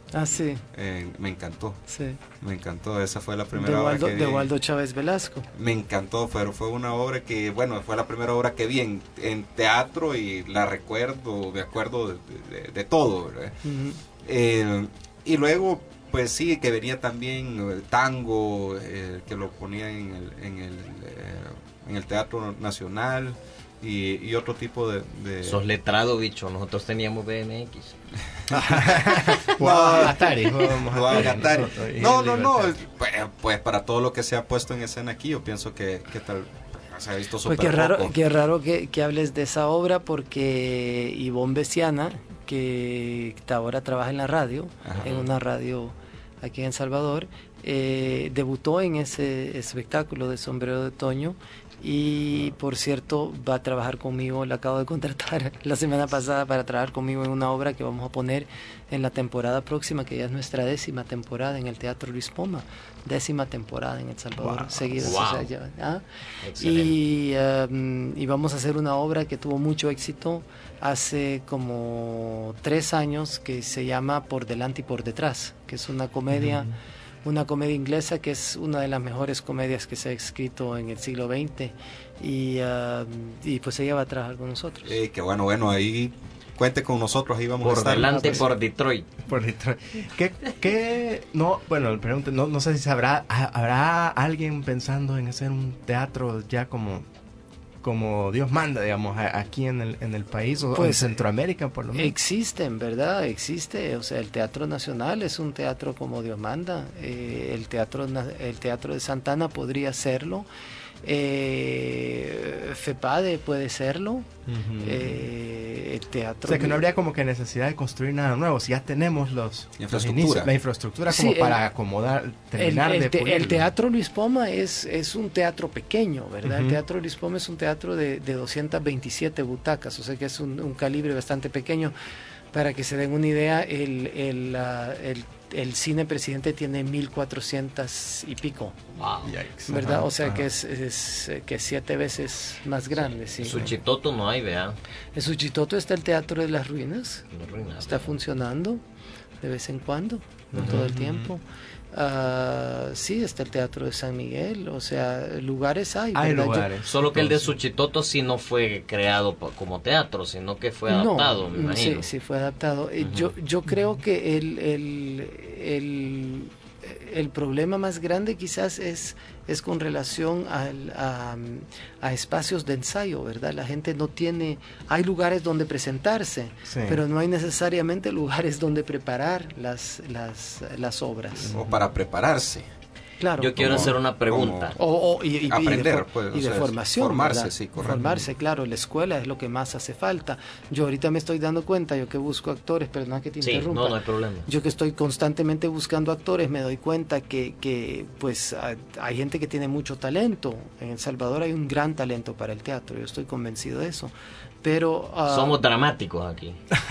Speaker 5: Ah, sí.
Speaker 2: Eh, me encantó.
Speaker 5: Sí.
Speaker 2: Me encantó. Esa fue la primera
Speaker 5: De
Speaker 2: obra
Speaker 5: Waldo,
Speaker 2: que vi.
Speaker 5: de Waldo Chávez Velasco.
Speaker 2: Me encantó, pero fue una obra que, bueno, fue la primera obra que vi en, en teatro y la recuerdo, me acuerdo de, de, de todo, ¿verdad?
Speaker 5: Uh-huh.
Speaker 2: Eh, y luego, pues sí, que venía también el tango, eh, que lo ponía en el, en el, eh, en el Teatro Nacional. Y, y otro tipo de, de...
Speaker 4: Sos letrado, bicho. Nosotros teníamos B M X.
Speaker 3: Jugaba Atari, jugábamos
Speaker 2: Jugaba
Speaker 3: Atari
Speaker 2: Atari.
Speaker 3: nosotros, y
Speaker 2: No, no, no.
Speaker 3: Libertad.
Speaker 2: Pues, pues para todo lo que se ha puesto en escena aquí, yo pienso que, que tal se ha visto
Speaker 5: Pues
Speaker 2: súper
Speaker 5: qué raro,
Speaker 2: poco.
Speaker 5: qué raro que, que hables de esa obra porque Ivonne Besiana, que ahora trabaja en la radio,
Speaker 2: Ajá.
Speaker 5: en una radio aquí en Salvador, eh, debutó en ese espectáculo de Sombrero de Otoño y por cierto va a trabajar conmigo, la acabo de contratar la semana pasada para trabajar conmigo en una obra que vamos a poner en la temporada próxima, que ya es nuestra décima temporada en el Teatro Luis Poma, décima temporada en El Salvador,
Speaker 3: Wow.
Speaker 5: seguidas,
Speaker 4: Wow.
Speaker 5: o sea, ya, ¿ah?
Speaker 4: Excelente.
Speaker 5: Y, um, y vamos a hacer una obra que tuvo mucho éxito hace como tres años que se llama Por Delante y Por Detrás, que es una comedia, uh-huh. una comedia inglesa que es una de las mejores comedias que se ha escrito en el siglo veinte y, uh, y pues ella va a trabajar con nosotros.
Speaker 2: Eh, que bueno, bueno, ahí cuente con nosotros, ahí vamos a
Speaker 4: Por
Speaker 2: estar.
Speaker 4: delante,
Speaker 5: Ah, pues,
Speaker 4: por Detroit.
Speaker 3: Por Detroit. ¿Qué, qué, no, bueno, pregunto, no, no sé si sabrá, ¿habrá alguien pensando en hacer un teatro ya como, como Dios manda, digamos, a, aquí en el, en el país o
Speaker 5: Pues,
Speaker 3: en Centroamérica por lo menos?
Speaker 5: Existen, ¿verdad? Existe. O sea, el Teatro Nacional es un teatro como Dios manda. Eh, el, teatro, na- el Teatro de Santana podría serlo. Eh, FEPADE puede serlo.
Speaker 3: Ujú.
Speaker 5: Eh, el teatro.
Speaker 3: O sea, que no habría como que necesidad de construir nada nuevo, si ya tenemos los, los
Speaker 2: Infraestructura.
Speaker 3: inicios, la infraestructura como
Speaker 5: Sí, el-
Speaker 3: para acomodar,
Speaker 5: El,
Speaker 3: terminar
Speaker 5: el
Speaker 3: de
Speaker 5: te- el
Speaker 3: pulirlo.
Speaker 5: Teatro Luis Poma es, es un teatro pequeño, ¿verdad? El
Speaker 3: Ujú.
Speaker 5: Teatro Luis Poma es un teatro de, de doscientas veintisiete butacas, o sea que es un, un calibre bastante pequeño. Para que se den una idea, el, el, ah, el, el Cine Presidente tiene mil cuatrocientas y pico,
Speaker 4: Wow.
Speaker 3: Yikes.
Speaker 5: ¿verdad?
Speaker 3: Ajá,
Speaker 5: O sea
Speaker 3: ajá.
Speaker 5: que es, es eh, que es siete veces más grande, sí.
Speaker 4: Suchitoto no hay, vea.
Speaker 5: En Suchitoto está el Teatro de las Ruinas,
Speaker 4: No arruina.
Speaker 5: está funcionando de vez en cuando, no todo el tiempo. Ah, sí, está el Teatro de San Miguel, o sea, lugares hay.
Speaker 3: Hay
Speaker 5: ¿verdad? Yo-
Speaker 3: lugares.
Speaker 4: Solo que el de
Speaker 3: Entonces,
Speaker 4: Suchitoto sí no fue creado pa- como teatro, sino que fue adaptado, me
Speaker 5: No, sí,
Speaker 4: imagino.
Speaker 5: sí fue adaptado. Eh,
Speaker 4: Ujú.
Speaker 5: Yo, yo creo que el, el, el, el problema más grande quizás es, es con relación al, a, a espacios de ensayo, ¿verdad? La gente no tiene, hay lugares donde presentarse,
Speaker 3: Sí.
Speaker 5: pero no hay necesariamente lugares donde preparar las, las, las obras.
Speaker 2: O para prepararse.
Speaker 5: Claro.
Speaker 4: Yo quiero
Speaker 2: como-
Speaker 4: hacer una pregunta.
Speaker 5: O, o- y, y- y
Speaker 2: Aprender,
Speaker 5: de, for-
Speaker 2: pues, o
Speaker 5: y de
Speaker 2: sea,
Speaker 5: formación.
Speaker 2: formarse,
Speaker 5: ¿verdad?
Speaker 2: sí, correcto.
Speaker 5: Formarse, claro, la escuela es lo que más hace falta. Yo ahorita me estoy dando cuenta, yo que busco actores, perdona que te
Speaker 4: Sí,
Speaker 5: interrumpa.
Speaker 4: no, no hay problema.
Speaker 5: Yo que estoy constantemente buscando actores, me doy cuenta que, que pues hay hay gente que tiene mucho talento. En El Salvador hay un gran talento para el teatro, yo estoy convencido de eso. Pero ah,
Speaker 4: Somos dramáticos aquí.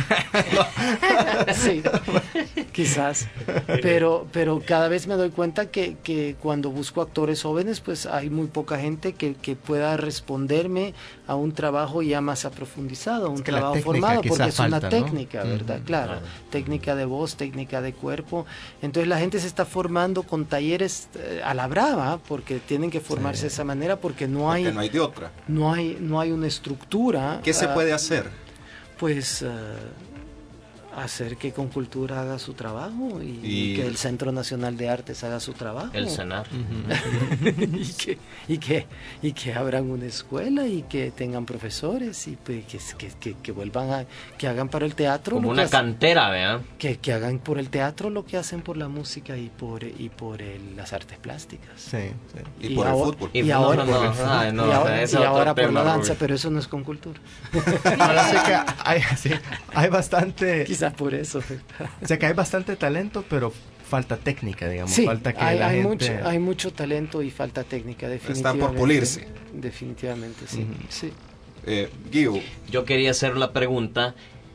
Speaker 5: sí, quizás. Pero, pero cada vez me doy cuenta que, que cuando busco actores jóvenes, pues hay muy poca gente que, que pueda responderme a un trabajo ya más aprofundizado, a un
Speaker 3: Es que la
Speaker 5: trabajo
Speaker 3: técnica
Speaker 5: formado,
Speaker 3: quizás
Speaker 5: porque es una
Speaker 3: falta, ¿no?
Speaker 5: técnica, ¿verdad?
Speaker 3: Ujú.
Speaker 5: Claro,
Speaker 4: Claro.
Speaker 5: técnica de voz, técnica de cuerpo. Entonces la gente se está formando con talleres eh, a la brava, porque tienen que formarse
Speaker 3: Sí.
Speaker 5: de esa manera, porque no hay,
Speaker 2: Porque no hay de otra.
Speaker 5: no hay, no hay una estructura.
Speaker 2: ¿Qué se
Speaker 5: ah,
Speaker 2: puede hacer?
Speaker 5: Pues eh, hacer que Concultura haga su trabajo y,
Speaker 2: Y-
Speaker 5: y que el Centro Nacional de Artes haga su trabajo.
Speaker 4: El cenar.
Speaker 5: y, que, y, que, y que abran una escuela y que tengan profesores y pues, que, que, que, que vuelvan a que hagan para el teatro
Speaker 4: Como
Speaker 5: lo
Speaker 4: una
Speaker 5: que, hacen-
Speaker 4: cantera, vea.
Speaker 5: que, que hagan por el teatro lo que hacen por la música y por y por el- las artes plásticas.
Speaker 3: Sí, sí.
Speaker 2: Y, por el
Speaker 5: ahora-
Speaker 2: fútbol.
Speaker 5: Y,
Speaker 4: Y
Speaker 5: ahora,
Speaker 4: no, no, no, ay, no,
Speaker 5: y
Speaker 4: o sea,
Speaker 5: ahora,
Speaker 4: ese
Speaker 5: y
Speaker 4: otro
Speaker 5: ahora por
Speaker 4: tema,
Speaker 5: la danza,
Speaker 4: Rubén.
Speaker 5: pero eso no es con cultura.
Speaker 3: Ahora sé que hay, sí, hay bastante,
Speaker 5: Quizás por eso.
Speaker 3: o sea que hay bastante talento, pero falta técnica, digamos,
Speaker 5: Sí,
Speaker 3: falta que
Speaker 5: hay,
Speaker 3: la
Speaker 5: hay
Speaker 3: gente...
Speaker 5: mucho, hay mucho talento y falta técnica, definitivamente.
Speaker 2: por pulirse.
Speaker 5: Definitivamente, sí.
Speaker 3: Ujú.
Speaker 5: sí.
Speaker 2: Eh, Guido,
Speaker 4: Yo quería hacer la pregunta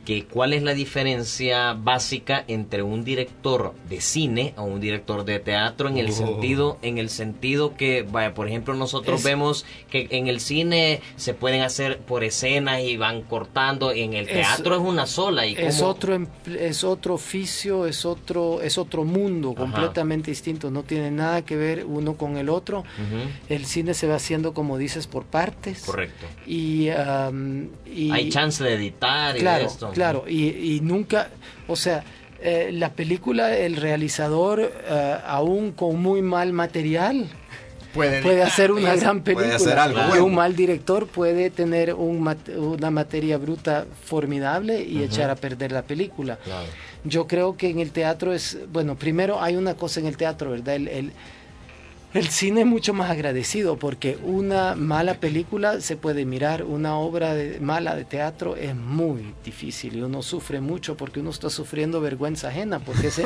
Speaker 4: que cuál es la diferencia básica entre un director de cine o un director de teatro en el
Speaker 2: Oh.
Speaker 4: sentido en el sentido que, vaya, por ejemplo, nosotros
Speaker 5: Es-
Speaker 4: vemos que en el cine se pueden hacer por escenas y van cortando, en el
Speaker 5: Es-
Speaker 4: teatro es, una sola y
Speaker 5: Es
Speaker 4: cómo-
Speaker 5: otro empl- es otro oficio, es otro es otro mundo
Speaker 4: Ajá.
Speaker 5: completamente distinto, no tiene nada que ver uno con el otro.
Speaker 4: Ujú,
Speaker 5: El cine se va haciendo, como dices, por partes.
Speaker 4: correcto.
Speaker 5: Y, am, y
Speaker 4: Hay chance de editar y
Speaker 5: claro,
Speaker 4: de esto.
Speaker 5: claro, y, y nunca, o sea, eh, la película, el realizador, eh, aún con muy mal material,
Speaker 3: Pueden-
Speaker 5: puede hacer una
Speaker 2: Puede-
Speaker 5: gran
Speaker 2: puede
Speaker 5: película.
Speaker 2: hacer algo
Speaker 5: Y
Speaker 2: bueno.
Speaker 5: un mal director puede tener un mat- una materia bruta formidable y echar a perder la película.
Speaker 4: Claro.
Speaker 5: Yo creo que en el teatro es, bueno, primero hay una cosa en el teatro, ¿verdad? El, el, el cine es mucho más agradecido porque una mala película se puede mirar, una obra de- mala de teatro es muy difícil y uno sufre mucho porque uno está sufriendo vergüenza ajena, porque ese,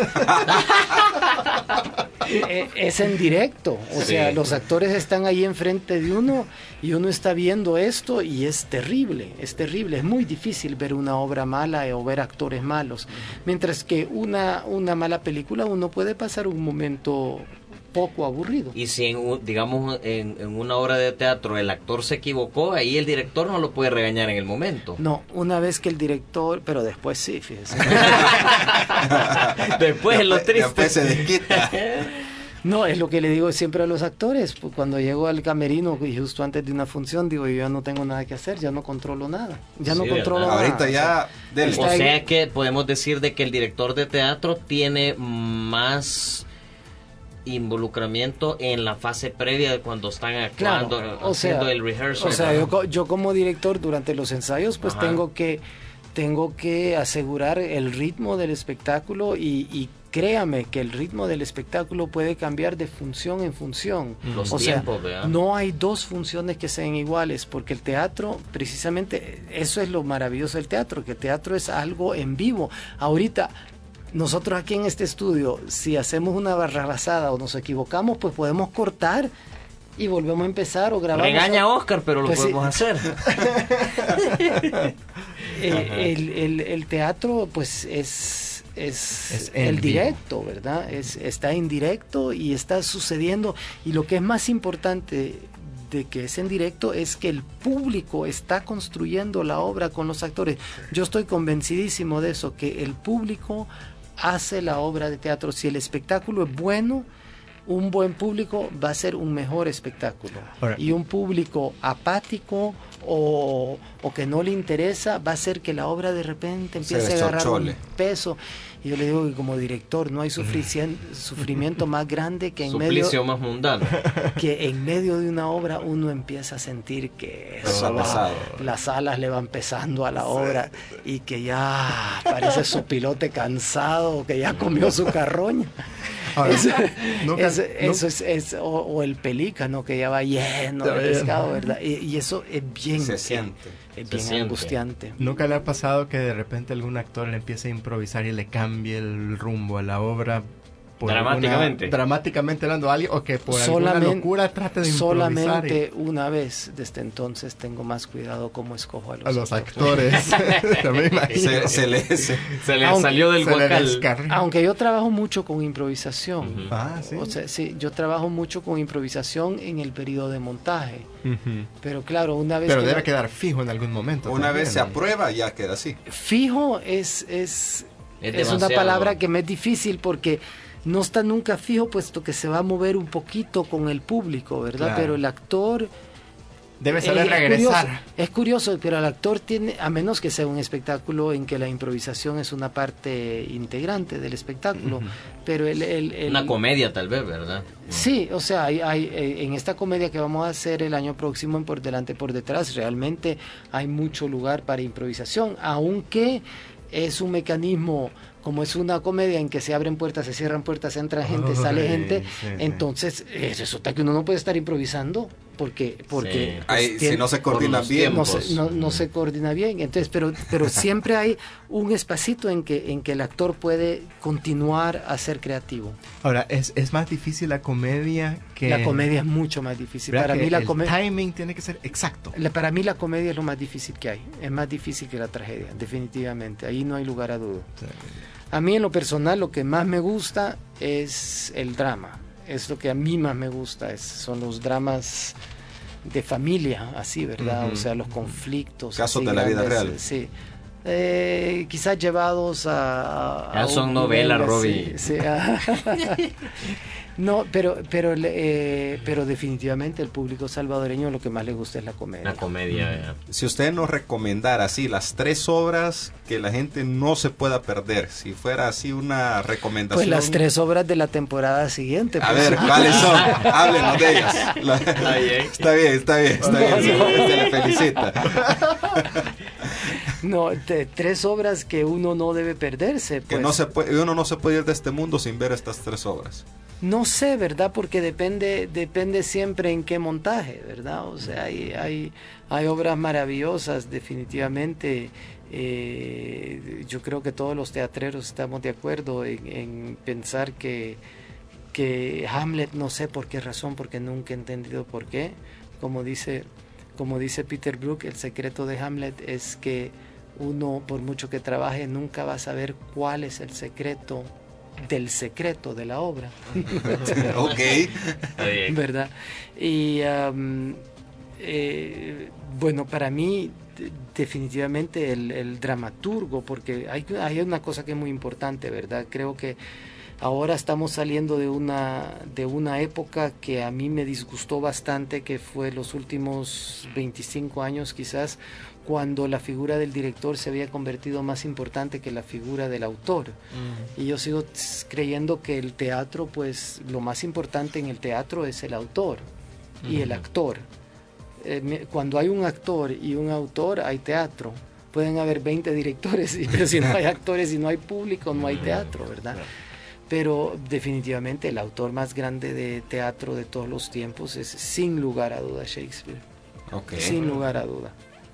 Speaker 5: eh, es en directo, o
Speaker 4: Sí.
Speaker 5: sea, los actores están ahí enfrente de uno y uno está viendo esto y es terrible, es terrible, es muy difícil ver una obra mala o ver actores malos, mientras que una, una mala película uno puede pasar un momento poco aburrido.
Speaker 4: Y si, en, un- digamos, en, en una obra de teatro el actor se equivocó, ahí el director no lo puede regañar en el momento.
Speaker 5: No, una vez que el director, pero después sí, fíjese.
Speaker 4: Después es lo triste.
Speaker 2: Después se desquita.
Speaker 5: No, es lo que le digo siempre a los actores, pues, cuando llego al camerino y justo antes de una función, digo, yo ya no tengo nada que hacer, ya no controlo nada, ya no
Speaker 4: Sí,
Speaker 5: controlo
Speaker 4: ¿verdad?
Speaker 5: nada.
Speaker 2: Ahorita ya... dele.
Speaker 5: Está
Speaker 4: O
Speaker 5: ahí.
Speaker 4: sea que podemos decir de que el director de teatro tiene más involucramiento en la fase previa de cuando están actuando,
Speaker 5: Claro, o
Speaker 4: haciendo
Speaker 5: sea,
Speaker 4: el rehearsal.
Speaker 5: O sea, yo, co- yo como director durante los ensayos, pues
Speaker 4: Ajá.
Speaker 5: tengo que tengo que asegurar el ritmo del espectáculo y, y créame que el ritmo del espectáculo puede cambiar de función en función.
Speaker 4: Los
Speaker 5: o sea,
Speaker 4: tiempos, ¿verdad?
Speaker 5: no hay dos funciones que sean iguales, porque el teatro, precisamente, eso es lo maravilloso del teatro, que el teatro es algo en vivo. Ahorita, nosotros aquí en este estudio, si hacemos una barrabasada o nos equivocamos, pues podemos cortar y volvemos a empezar o grabamos.
Speaker 4: Regaña a Oscar, pero lo
Speaker 5: Pues sí.
Speaker 4: podemos hacer.
Speaker 5: Eh, el, el, el teatro, pues, es, es,
Speaker 3: Es en
Speaker 5: el
Speaker 3: vivo.
Speaker 5: directo, ¿verdad? Es, está en directo y está sucediendo. Y lo que es más importante de que es en directo es que el público está construyendo la obra con los actores. Yo estoy convencidísimo de eso, que el público hace la obra de teatro. Si el espectáculo es bueno, un buen público va a ser un mejor espectáculo.
Speaker 3: Ahora-
Speaker 5: Y un público apático o, o que no le interesa va a hacer que la obra de repente
Speaker 2: Se
Speaker 5: empiece a agarrar un
Speaker 2: deschochole.
Speaker 5: peso. Y yo le digo que como director no hay sufricien- sufrimiento más grande que en medio
Speaker 4: Suplicio más mundano.
Speaker 5: que en medio de una obra uno empieza a sentir que
Speaker 2: Todo
Speaker 5: eso
Speaker 2: va
Speaker 5: va-
Speaker 2: pesado.
Speaker 5: las alas le van pesando a la obra y que ya parece su pilote cansado, que ya comió su carroña.
Speaker 3: Ahora,
Speaker 5: Eso,
Speaker 3: nunca-
Speaker 5: eso-
Speaker 3: nu-
Speaker 5: eso es, es- o, o el pelícano que ya va lleno
Speaker 3: Ya
Speaker 5: de
Speaker 3: va lleno.
Speaker 5: pescado, ¿verdad? Y, y eso es bien,
Speaker 2: Se siente.
Speaker 5: es
Speaker 4: Se
Speaker 5: bien
Speaker 4: siente.
Speaker 5: angustiante.
Speaker 3: ¿Nunca le ha pasado que de repente algún actor le empiece a improvisar y le cambie el rumbo a la obra? Por
Speaker 4: Dramáticamente.
Speaker 3: alguna- dramáticamente hablando a alguien, o que por alguna
Speaker 5: Solamente-
Speaker 3: locura trate de improvisar
Speaker 5: Solamente una vez, desde entonces tengo más cuidado cómo escojo a los,
Speaker 3: y- a los
Speaker 5: actores.
Speaker 3: actores. Ya me imagino.
Speaker 2: Se, se le... se-
Speaker 4: Se le
Speaker 5: Aunque-
Speaker 4: salió del
Speaker 3: Se le
Speaker 4: guacal.
Speaker 3: descarga.
Speaker 5: Aunque yo trabajo mucho con improvisación.
Speaker 4: Ujú.
Speaker 3: Ah, sí.
Speaker 5: O sea, sí, yo trabajo mucho con improvisación en el periodo de montaje.
Speaker 3: Ujú.
Speaker 5: Pero claro, una vez
Speaker 3: Pero
Speaker 5: que
Speaker 3: debe
Speaker 5: la-
Speaker 3: quedar fijo en algún momento.
Speaker 2: Una
Speaker 3: también,
Speaker 2: vez se
Speaker 3: ¿no?
Speaker 2: aprueba, ya queda así.
Speaker 5: fijo es, es,
Speaker 4: Es
Speaker 5: es una
Speaker 4: demasiado.
Speaker 5: palabra que me es difícil porque no está nunca fijo, puesto que se va a mover un poquito con el público, ¿verdad?
Speaker 3: Claro.
Speaker 5: Pero el actor...
Speaker 3: Debe
Speaker 5: eh,
Speaker 3: saber
Speaker 5: es
Speaker 3: regresar.
Speaker 5: curioso, es curioso, pero el actor tiene, a menos que sea un espectáculo en que la improvisación es una parte integrante del espectáculo,
Speaker 3: Ujú.
Speaker 5: pero el... el- el-
Speaker 4: Una comedia tal vez, ¿verdad?
Speaker 5: Sí, o sea, hay, hay, eh, en esta comedia que vamos a hacer el año próximo en Por Delante, Por Detrás, realmente hay mucho lugar para improvisación, aunque es un mecanismo, como es una comedia en que se abren puertas, se cierran puertas, entra gente,
Speaker 3: Ay,
Speaker 5: sale gente,
Speaker 3: sí, sí.
Speaker 5: entonces eh, resulta que uno no puede estar improvisando, porque porque
Speaker 4: Sí.
Speaker 5: pues,
Speaker 2: Ahí,
Speaker 5: tiene-
Speaker 2: si no se coordinan
Speaker 4: los
Speaker 2: bien.
Speaker 5: no
Speaker 4: tiempos.
Speaker 5: se, no, no se coordina bien. Entonces, pero, pero siempre hay un espacito en que, en que el actor puede continuar a ser creativo.
Speaker 3: Ahora, es, es más difícil la comedia que...
Speaker 5: La comedia es mucho más difícil.
Speaker 3: ¿verdad?
Speaker 5: Para
Speaker 3: Que
Speaker 5: mí la
Speaker 3: el
Speaker 5: comedia
Speaker 3: timing tiene que ser exacto.
Speaker 5: La- Para mí la comedia es lo más difícil que hay. Es más difícil que la tragedia, definitivamente. Ahí no hay lugar a duda. A mí en lo personal lo que más me gusta es el drama. Es lo que a mí más me gusta. Es, son los dramas de familia, así, ¿verdad?
Speaker 3: Ujú.
Speaker 5: O sea, los conflictos.
Speaker 2: Casos
Speaker 5: así
Speaker 2: de la vida
Speaker 5: grandes,
Speaker 2: real.
Speaker 5: Sí. Eh, quizás llevados a... a-
Speaker 4: Ya
Speaker 5: a
Speaker 4: son
Speaker 5: un
Speaker 4: novelas,
Speaker 5: nivel
Speaker 4: Robbie.
Speaker 5: así, sí, ah. No, pero, pero, eh, pero definitivamente el público salvadoreño lo que más le gusta es la comedia.
Speaker 4: La comedia.
Speaker 2: Si usted nos recomendara así las tres obras que la gente no se pueda perder, si fuera así una recomendación.
Speaker 5: Pues las tres obras de la temporada siguiente.
Speaker 2: A
Speaker 5: pues.
Speaker 2: ver, ¿cuáles son? Háblenos de ellas. La-
Speaker 4: Está bien.
Speaker 2: Está bien, está bien, está bien. Se, se le felicita.
Speaker 5: No, te- tres obras que uno no debe perderse.
Speaker 2: Que
Speaker 5: Pues.
Speaker 2: no se puede, uno no se puede ir de este mundo sin ver estas tres obras.
Speaker 5: No sé, ¿verdad? Porque depende, depende siempre en qué montaje, ¿verdad? O sea, hay, hay, hay obras maravillosas, definitivamente. Eh, yo creo que todos los teatreros estamos de acuerdo en, en pensar que, que Hamlet, no sé por qué razón, porque nunca he entendido por qué, como dice, como dice Peter Brook, el secreto de Hamlet es que uno, por mucho que trabaje, nunca va a saber cuál es el secreto del secreto de la obra.
Speaker 2: Ok.
Speaker 4: Está bien.
Speaker 5: ¿Verdad? Y um, eh, bueno, para mí de- definitivamente el, el dramaturgo, porque hay, hay una cosa que es muy importante, ¿verdad? Creo que ahora estamos saliendo de una, de una época que a mí me disgustó bastante, que fue los últimos veinticinco años quizás, cuando la figura del director se había convertido más importante que la figura del autor. Y yo sigo tss, creyendo que el teatro, pues lo más importante en el teatro es el autor y el actor. Eh, me- cuando hay un actor y un autor, hay teatro. Pueden haber veinte directores, y- pero si no hay actores y no hay público, no hay teatro, ¿verdad? Pero definitivamente el autor más grande de teatro de todos los tiempos es sin lugar a duda Shakespeare.
Speaker 2: Ok.
Speaker 5: Sin lugar a duda.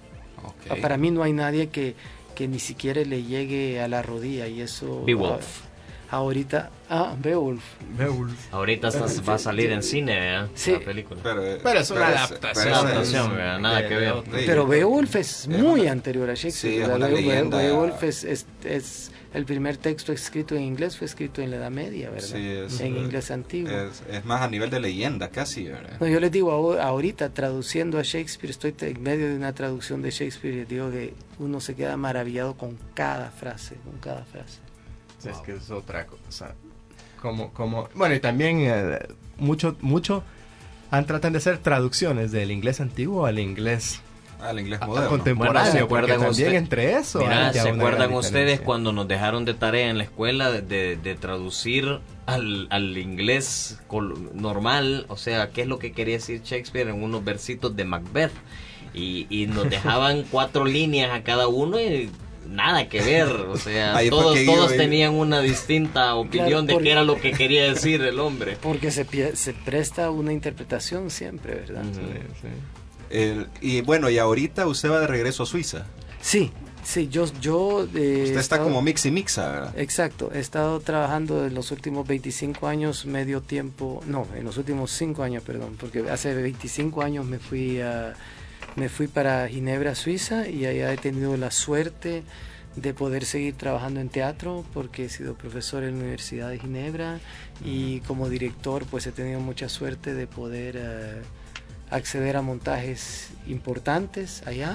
Speaker 2: Ok.
Speaker 5: Para mí no hay nadie que, que ni siquiera le llegue a la rodilla y eso...
Speaker 4: Beowulf.
Speaker 5: ah, ahorita... Ah, Beowulf.
Speaker 4: Ahorita está- va a salir en cine, ¿verdad?
Speaker 5: Sí.
Speaker 4: La película.
Speaker 2: Pero, eh,
Speaker 3: Pero es una
Speaker 2: pero
Speaker 3: adaptación.
Speaker 2: pero es-
Speaker 4: Adaptación, ¿verdad? Nada que ver.
Speaker 2: Sí.
Speaker 5: Pero Beowulf es muy anterior a
Speaker 2: Sí,
Speaker 5: Shakespeare.
Speaker 2: es
Speaker 5: ¿verdad?
Speaker 2: una
Speaker 5: Be- Be-
Speaker 2: leyenda.
Speaker 5: Beowulf es, es, es el primer texto escrito en inglés, fue escrito en la Edad Media, ¿verdad?
Speaker 2: Sí, es,
Speaker 5: en
Speaker 2: eh,
Speaker 5: inglés antiguo.
Speaker 2: Es, es más a nivel de leyenda casi, ¿verdad?
Speaker 5: No, yo les digo ahor- ahorita traduciendo a Shakespeare, estoy te- en medio de una traducción de Shakespeare y les digo que uno se queda maravillado con cada frase, con cada frase.
Speaker 3: Sí, es que es otra cosa. Como, como, bueno, y también eh, mucho, mucho han tratado de hacer traducciones del inglés antiguo al inglés
Speaker 2: Al inglés
Speaker 3: a-
Speaker 2: moderno.
Speaker 3: contemporáneo.
Speaker 4: Bueno, ¿se
Speaker 3: porque
Speaker 4: acuerdan
Speaker 3: también
Speaker 4: usted-
Speaker 3: entre eso.
Speaker 4: Mira,
Speaker 3: hay ya
Speaker 4: ¿se
Speaker 3: una
Speaker 4: acuerdan
Speaker 3: gran
Speaker 4: ustedes
Speaker 3: diferencia.
Speaker 4: cuando nos dejaron de tarea en la escuela de, de- de traducir al, al inglés col- normal? O sea, ¿qué es lo que quería decir Shakespeare en unos versitos de Macbeth? Y, y nos dejaban cuatro líneas a cada uno y nada que ver. O sea,
Speaker 2: Ahí fue
Speaker 4: todos,
Speaker 2: que
Speaker 4: todos
Speaker 2: yo-
Speaker 4: tenían una distinta opinión
Speaker 5: Claro,
Speaker 4: de
Speaker 5: por-
Speaker 4: qué era lo que quería decir el hombre.
Speaker 5: Porque se, pie- se presta una interpretación siempre, ¿verdad?
Speaker 4: Ujú.
Speaker 3: Sí, sí.
Speaker 2: El- y bueno, y ahorita usted va de regreso a Suiza.
Speaker 5: Sí, sí, yo... yo eh,
Speaker 2: Usted
Speaker 5: he
Speaker 2: está
Speaker 5: estado-
Speaker 2: como mix y mixa, ¿verdad?
Speaker 5: Exacto, he estado trabajando en los últimos veinticinco años, medio tiempo, no, en los últimos cinco años, perdón, porque hace veinticinco años me fui a, me fui para Ginebra, Suiza, y allá he tenido la suerte de poder seguir trabajando en teatro, porque he sido profesor en la Universidad de Ginebra, y como director pues he tenido mucha suerte de poder eh, acceder a montajes importantes allá.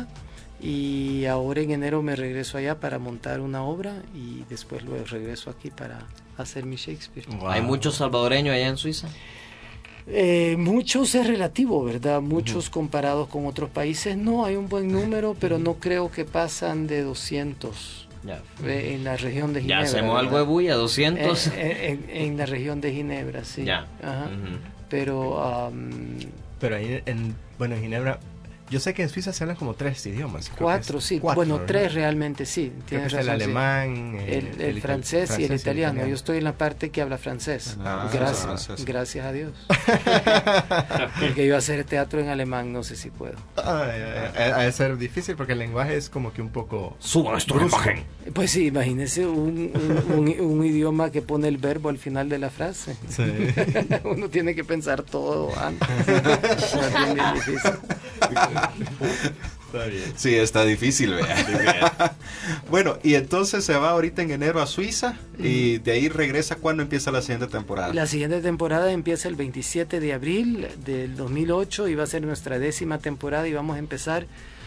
Speaker 5: Y ahora en enero me regreso allá para montar una obra y después luego regreso aquí para hacer mi Shakespeare.
Speaker 3: Wow.
Speaker 4: ¿Hay muchos salvadoreños allá en Suiza?
Speaker 5: Eh, muchos es relativo, ¿verdad? Muchos comparados con otros países, no, hay un buen número, pero no creo que pasan de doscientos
Speaker 4: Ya.
Speaker 5: eh, en la región de
Speaker 4: Ya
Speaker 5: Ginebra.
Speaker 4: hacemos
Speaker 5: ¿verdad?
Speaker 4: algo de bulla, doscientos.
Speaker 5: Eh, eh, en, en la región de Ginebra, sí.
Speaker 4: Ya.
Speaker 5: Ajá.
Speaker 4: Ujú.
Speaker 5: Pero... am,
Speaker 3: Pero ahí en, bueno, en Ginebra Yo sé que en Suiza se hablan como tres idiomas. creo
Speaker 5: Cuatro,
Speaker 3: que es-
Speaker 5: sí.
Speaker 3: cuatro,
Speaker 5: bueno,
Speaker 3: ¿verdad?
Speaker 5: tres realmente, sí.
Speaker 3: Creo que
Speaker 5: Tienes
Speaker 3: es el
Speaker 5: razón, sí.
Speaker 3: alemán, eh,
Speaker 5: El, el
Speaker 3: ital-
Speaker 5: francés y el italiano. Yo estoy en la parte que habla francés.
Speaker 2: Ah,
Speaker 5: gracias,
Speaker 2: francés.
Speaker 5: gracias a Dios. Porque yo hacer teatro en alemán no sé si puedo.
Speaker 3: Ay, ay, ay, ha de ser difícil porque el lenguaje es como que un poco...
Speaker 4: Suba nuestra
Speaker 3: brusco.
Speaker 4: imagen.
Speaker 5: Pues sí, imagínese un, un, un- un idioma que pone el verbo al final de la frase.
Speaker 3: Sí.
Speaker 5: Uno tiene que pensar todo antes. Es bien, bien difícil.
Speaker 3: Está bien.
Speaker 2: Sí, está difícil, vea. Bueno, y entonces se va ahorita en enero a Suiza y de ahí regresa cuando empieza la siguiente temporada.
Speaker 5: La siguiente temporada empieza el veintisiete de abril del dos mil ocho y va a ser nuestra décima temporada y vamos a empezar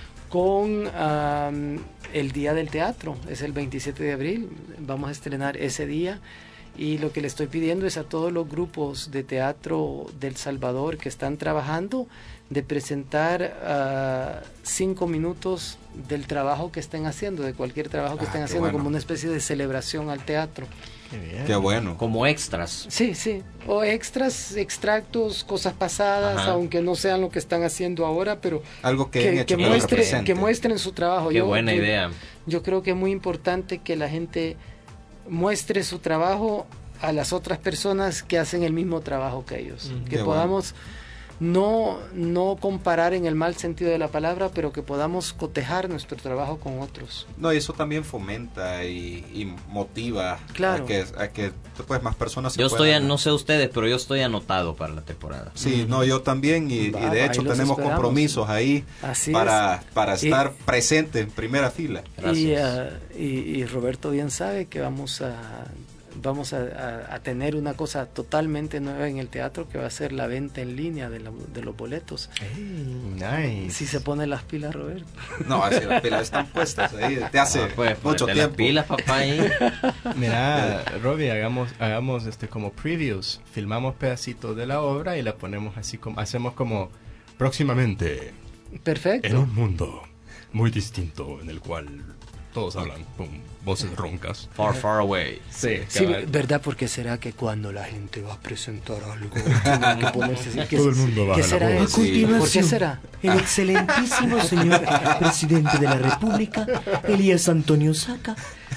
Speaker 5: con um, el Día del Teatro. Es el veintisiete de abril, vamos a estrenar ese día y lo que le estoy pidiendo es a todos los grupos de teatro del Salvador que están trabajando de presentar uh, cinco minutos del trabajo que estén haciendo, de cualquier trabajo que
Speaker 2: Ah,
Speaker 5: estén
Speaker 2: qué
Speaker 5: haciendo,
Speaker 2: bueno.
Speaker 5: como una especie de celebración al teatro.
Speaker 3: Qué bien.
Speaker 2: Qué bueno.
Speaker 4: Como extras.
Speaker 5: Sí, sí. O extras, extractos, cosas pasadas,
Speaker 4: Ajá.
Speaker 5: aunque no sean lo que están haciendo ahora, pero
Speaker 2: Algo que, han
Speaker 5: que,
Speaker 2: hecho
Speaker 5: que
Speaker 2: que lo
Speaker 5: muestre,
Speaker 2: represente.
Speaker 5: que muestren su trabajo.
Speaker 4: Qué
Speaker 5: Yo-
Speaker 4: buena
Speaker 5: yo-
Speaker 4: idea.
Speaker 5: Yo creo que es muy importante que la gente muestre su trabajo a las otras personas que hacen el mismo trabajo que ellos.
Speaker 3: Mm,
Speaker 5: que
Speaker 2: qué
Speaker 5: podamos no, no comparar en el mal sentido de la palabra, pero que podamos cotejar nuestro trabajo con otros.
Speaker 2: No, y eso también fomenta y, y motiva
Speaker 5: Claro.
Speaker 2: a que, a que pues, más personas se
Speaker 4: Yo estoy,
Speaker 2: puedan-
Speaker 4: a- no sé ustedes, pero yo estoy anotado para la temporada.
Speaker 2: Sí, no, yo también, y, y
Speaker 5: Va,
Speaker 2: de
Speaker 5: ahí
Speaker 2: hecho
Speaker 5: los
Speaker 2: tenemos
Speaker 5: esperamos.
Speaker 2: compromisos ahí
Speaker 5: Así
Speaker 2: para, para
Speaker 5: Y-
Speaker 2: estar presente en primera fila.
Speaker 5: Y,
Speaker 4: Gracias.
Speaker 5: ah, y, y Roberto bien sabe que vamos a vamos a, a- a tener una cosa totalmente nueva en el teatro que va a ser la venta en línea de, la- de los boletos.
Speaker 3: Hey, nice.
Speaker 5: Si se pone las pilas, Roberto.
Speaker 2: No, así las pilas están puestas ahí desde hace
Speaker 4: Ah, pues,
Speaker 2: mucho
Speaker 4: ponete las
Speaker 2: tiempo.
Speaker 4: pilas, papá, ahí.
Speaker 3: Mira, Robbie, hagamos, hagamos este como previews. Filmamos pedacitos de la obra y la ponemos así como, hacemos como próximamente en
Speaker 5: Perfecto.
Speaker 3: un mundo muy distinto en el cual todos hablan con voces roncas.
Speaker 4: Far, far away.
Speaker 3: Sí,
Speaker 5: Sí,
Speaker 3: cabal.
Speaker 5: ¿verdad? Porque será que cuando la gente va a presentar algo tienen que ponerse así. ¿Qué,
Speaker 3: Todo el mundo baja
Speaker 5: ¿qué
Speaker 3: la
Speaker 5: será
Speaker 3: voz.
Speaker 5: eso?
Speaker 2: Sí.
Speaker 5: ¿Por qué será?
Speaker 6: El excelentísimo señor presidente de la República, Elías Antonio Saca.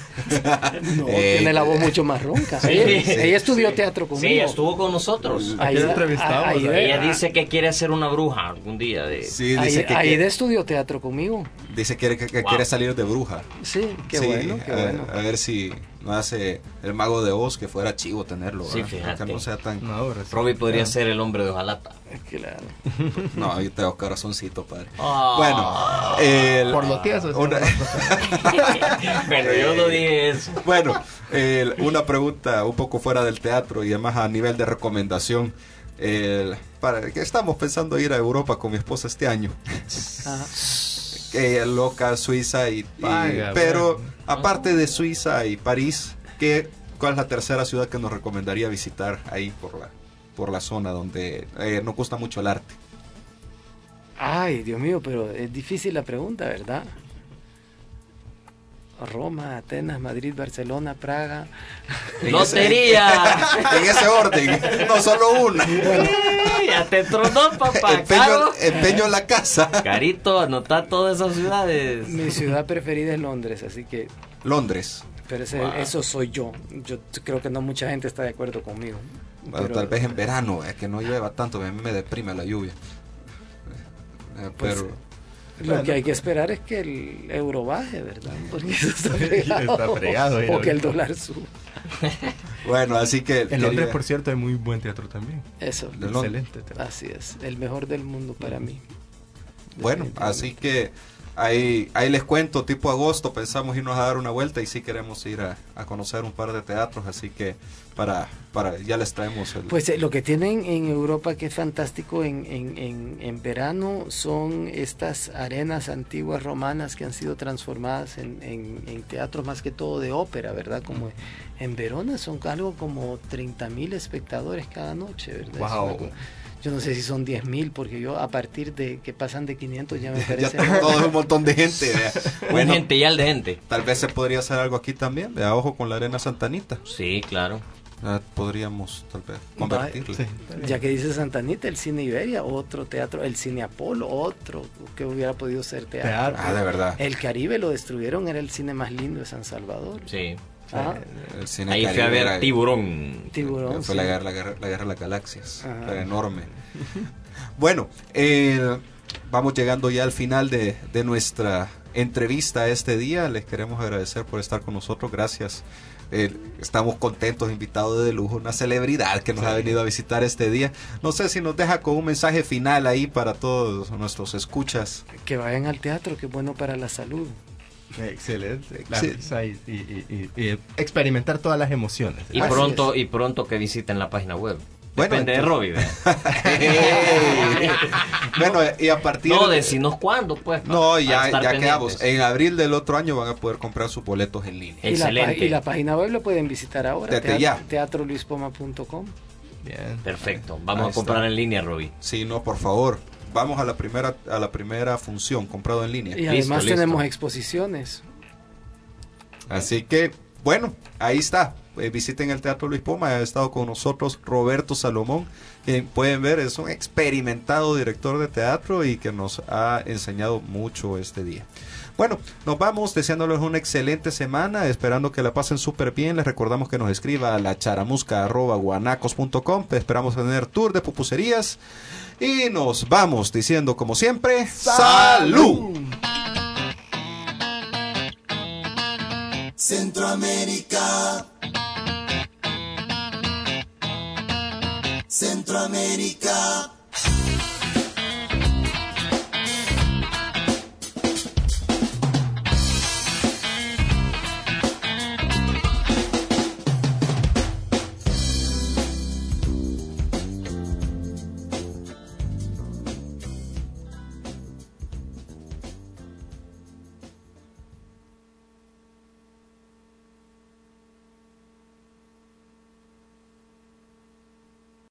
Speaker 5: No,
Speaker 2: Eh,
Speaker 5: tiene la voz mucho más ronca.
Speaker 4: Sí.
Speaker 5: ella,
Speaker 4: Sí,
Speaker 5: ella estudió teatro conmigo.
Speaker 4: Sí, estuvo con nosotros.
Speaker 3: Aquí la entrevistamos,
Speaker 5: Aida-
Speaker 3: ¿eh?
Speaker 4: Ella dice que quiere ser una bruja algún día. De...
Speaker 2: Sí, dice
Speaker 5: Aida-
Speaker 2: que,
Speaker 5: Aida
Speaker 2: que-
Speaker 5: estudió teatro conmigo.
Speaker 2: dice que, que- que
Speaker 4: Wow.
Speaker 2: quiere salir de bruja.
Speaker 5: Sí, qué
Speaker 2: Sí,
Speaker 5: bueno, qué
Speaker 2: a,
Speaker 5: bueno.
Speaker 2: a ver si no hace el mago de Oz, que fuera chivo tenerlo.
Speaker 4: Sí,
Speaker 2: ¿verdad?
Speaker 4: fíjate.
Speaker 2: Que no sea tan...
Speaker 3: No, ahora sí.
Speaker 4: Robbie podría ser el hombre de hojalata.
Speaker 5: Claro.
Speaker 2: No, yo tengo corazoncito, padre.
Speaker 4: Ah.
Speaker 2: Bueno, el-
Speaker 3: Por lo tieso. sí.
Speaker 2: una-
Speaker 4: Pero yo no dije eso.
Speaker 2: Bueno, el- una pregunta un poco fuera del teatro y además a nivel de recomendación. El- para que estamos pensando ir a Europa con mi esposa este año.
Speaker 5: Ajá.
Speaker 2: Eh, loca, Suiza y, y-
Speaker 3: Paga,
Speaker 2: pero
Speaker 3: bueno.
Speaker 2: aparte de Suiza y París, ¿qué, ¿cuál es la tercera ciudad que nos recomendaría visitar ahí por la por la zona donde eh, nos gusta mucho el arte?
Speaker 5: Ay, Dios mío, pero es difícil la pregunta, ¿verdad? Roma, Atenas, Madrid, Barcelona, Praga.
Speaker 4: ¡Lotería!
Speaker 2: En ese orden, no solo una.
Speaker 4: Ya te tronó, papá.
Speaker 2: Empeño,
Speaker 4: Caro.
Speaker 2: empeño en la casa.
Speaker 4: Carito, anota todas esas ciudades.
Speaker 5: Mi ciudad preferida es Londres, así que
Speaker 2: Londres.
Speaker 5: pero ese-
Speaker 4: Wow.
Speaker 5: eso soy yo. Yo t- creo que no mucha gente está de acuerdo conmigo.
Speaker 2: Bueno,
Speaker 5: Pero-
Speaker 2: tal vez en verano, es que no llueva tanto, a mí me deprime la lluvia. Eh,
Speaker 5: Pues,
Speaker 2: pero
Speaker 5: Lo que hay que esperar es que el euro baje, ¿verdad? Porque eso está fregado.
Speaker 3: Está fregado,
Speaker 5: O que el
Speaker 3: ahorita.
Speaker 5: dólar suba.
Speaker 2: bueno, así que
Speaker 3: En
Speaker 2: quería-
Speaker 3: Londres, por cierto, hay muy buen teatro también.
Speaker 5: Eso.
Speaker 2: De Londres.
Speaker 3: Excelente teatro.
Speaker 5: Así es. El mejor del mundo para mí.
Speaker 2: Bueno, así que ahí, ahí les cuento, tipo agosto pensamos irnos a dar una vuelta y sí queremos ir a, a conocer un par de teatros, así que para, para ya les traemos el...
Speaker 5: Pues eh, lo que tienen en Europa que es fantástico en, en, en, en verano son estas arenas antiguas romanas que han sido transformadas en, en, en teatros más que todo de ópera, ¿verdad? Como en Verona son algo como treinta mil espectadores cada noche, ¿verdad? Es
Speaker 3: Wow.
Speaker 5: una co- Yo no sé si son diez mil, porque yo a partir de que pasan de quinientos ya me
Speaker 2: ya
Speaker 5: parece...
Speaker 2: tengo todo un montón de gente. vea.
Speaker 4: Un
Speaker 2: Bueno,
Speaker 4: gentillal de gente.
Speaker 2: tal vez se podría hacer algo aquí también, vea, ojo con la arena Santanita.
Speaker 4: Sí, claro.
Speaker 2: Ah, podríamos tal vez convertirle.
Speaker 3: Sí.
Speaker 5: Ya que dice Santa Anita, el Cine Iberia, otro teatro, el Cine Apolo, otro que hubiera podido ser teatro.
Speaker 3: Teatro.
Speaker 2: Ah, de verdad.
Speaker 5: El Caribe lo destruyeron, era el cine más lindo de San Salvador.
Speaker 4: Sí.
Speaker 5: Ah,
Speaker 2: El cine
Speaker 4: Ahí fui a
Speaker 2: Caribe
Speaker 4: ver
Speaker 2: era-
Speaker 4: Tiburón.
Speaker 5: Tiburón.
Speaker 2: Fue
Speaker 5: sí.
Speaker 2: la guerra, la, guerra, la guerra de las galaxias.
Speaker 5: Ajá.
Speaker 2: Era enorme. Bueno, eh, vamos llegando ya al final de, de nuestra entrevista este día. Les queremos agradecer por estar con nosotros. Gracias. Eh, estamos contentos, invitados de lujo, una celebridad que nos
Speaker 3: Sí.
Speaker 2: ha venido a visitar este día. No sé si nos deja con un mensaje final ahí para todos nuestros escuchas.
Speaker 5: Que vayan al teatro, que es bueno para la salud.
Speaker 3: Excelente. La
Speaker 2: Sí.
Speaker 3: risa y, y- y- y- y experimentar todas las emociones.
Speaker 4: Y
Speaker 5: Así
Speaker 4: pronto,
Speaker 5: es.
Speaker 4: y pronto que visiten la página web.
Speaker 2: Bueno,
Speaker 4: Depende
Speaker 2: entonces-
Speaker 4: de Robbie, ¿verdad?
Speaker 2: Bueno, y a partir
Speaker 4: No, decinos cuándo, pues. para-
Speaker 2: No,
Speaker 4: para
Speaker 2: ya,
Speaker 4: estar
Speaker 2: ya
Speaker 4: pendientes.
Speaker 2: quedamos. En abril del otro año van a poder comprar sus boletos en línea.
Speaker 5: Y la,
Speaker 4: Excelente.
Speaker 5: pa- y la página web lo pueden visitar ahora,
Speaker 2: Desde
Speaker 5: teatro,
Speaker 2: ya.
Speaker 5: teatro luis poma punto com.
Speaker 3: Bien.
Speaker 4: Perfecto. Vamos
Speaker 2: Ahí
Speaker 4: a comprar
Speaker 2: está.
Speaker 4: en línea, Robbie.
Speaker 2: Sí, no, por favor. Vamos a la primera a la primera función, comprado en línea.
Speaker 5: Y
Speaker 4: Listo,
Speaker 5: además
Speaker 4: listo.
Speaker 5: tenemos exposiciones.
Speaker 2: Así que, bueno, ahí está. Eh, visiten el Teatro Luis Poma. Ha estado con nosotros Roberto Salomón, que pueden ver, es un experimentado director de teatro y que nos ha enseñado mucho este día. Bueno, nos vamos deseándoles una excelente semana, esperando que la pasen súper bien. Les recordamos que nos escriba a la charamusca arroba guanacos punto com. Esperamos tener tour de pupuserías. Y nos vamos diciendo, como siempre, ¡salud!
Speaker 7: Centroamérica. Centroamérica.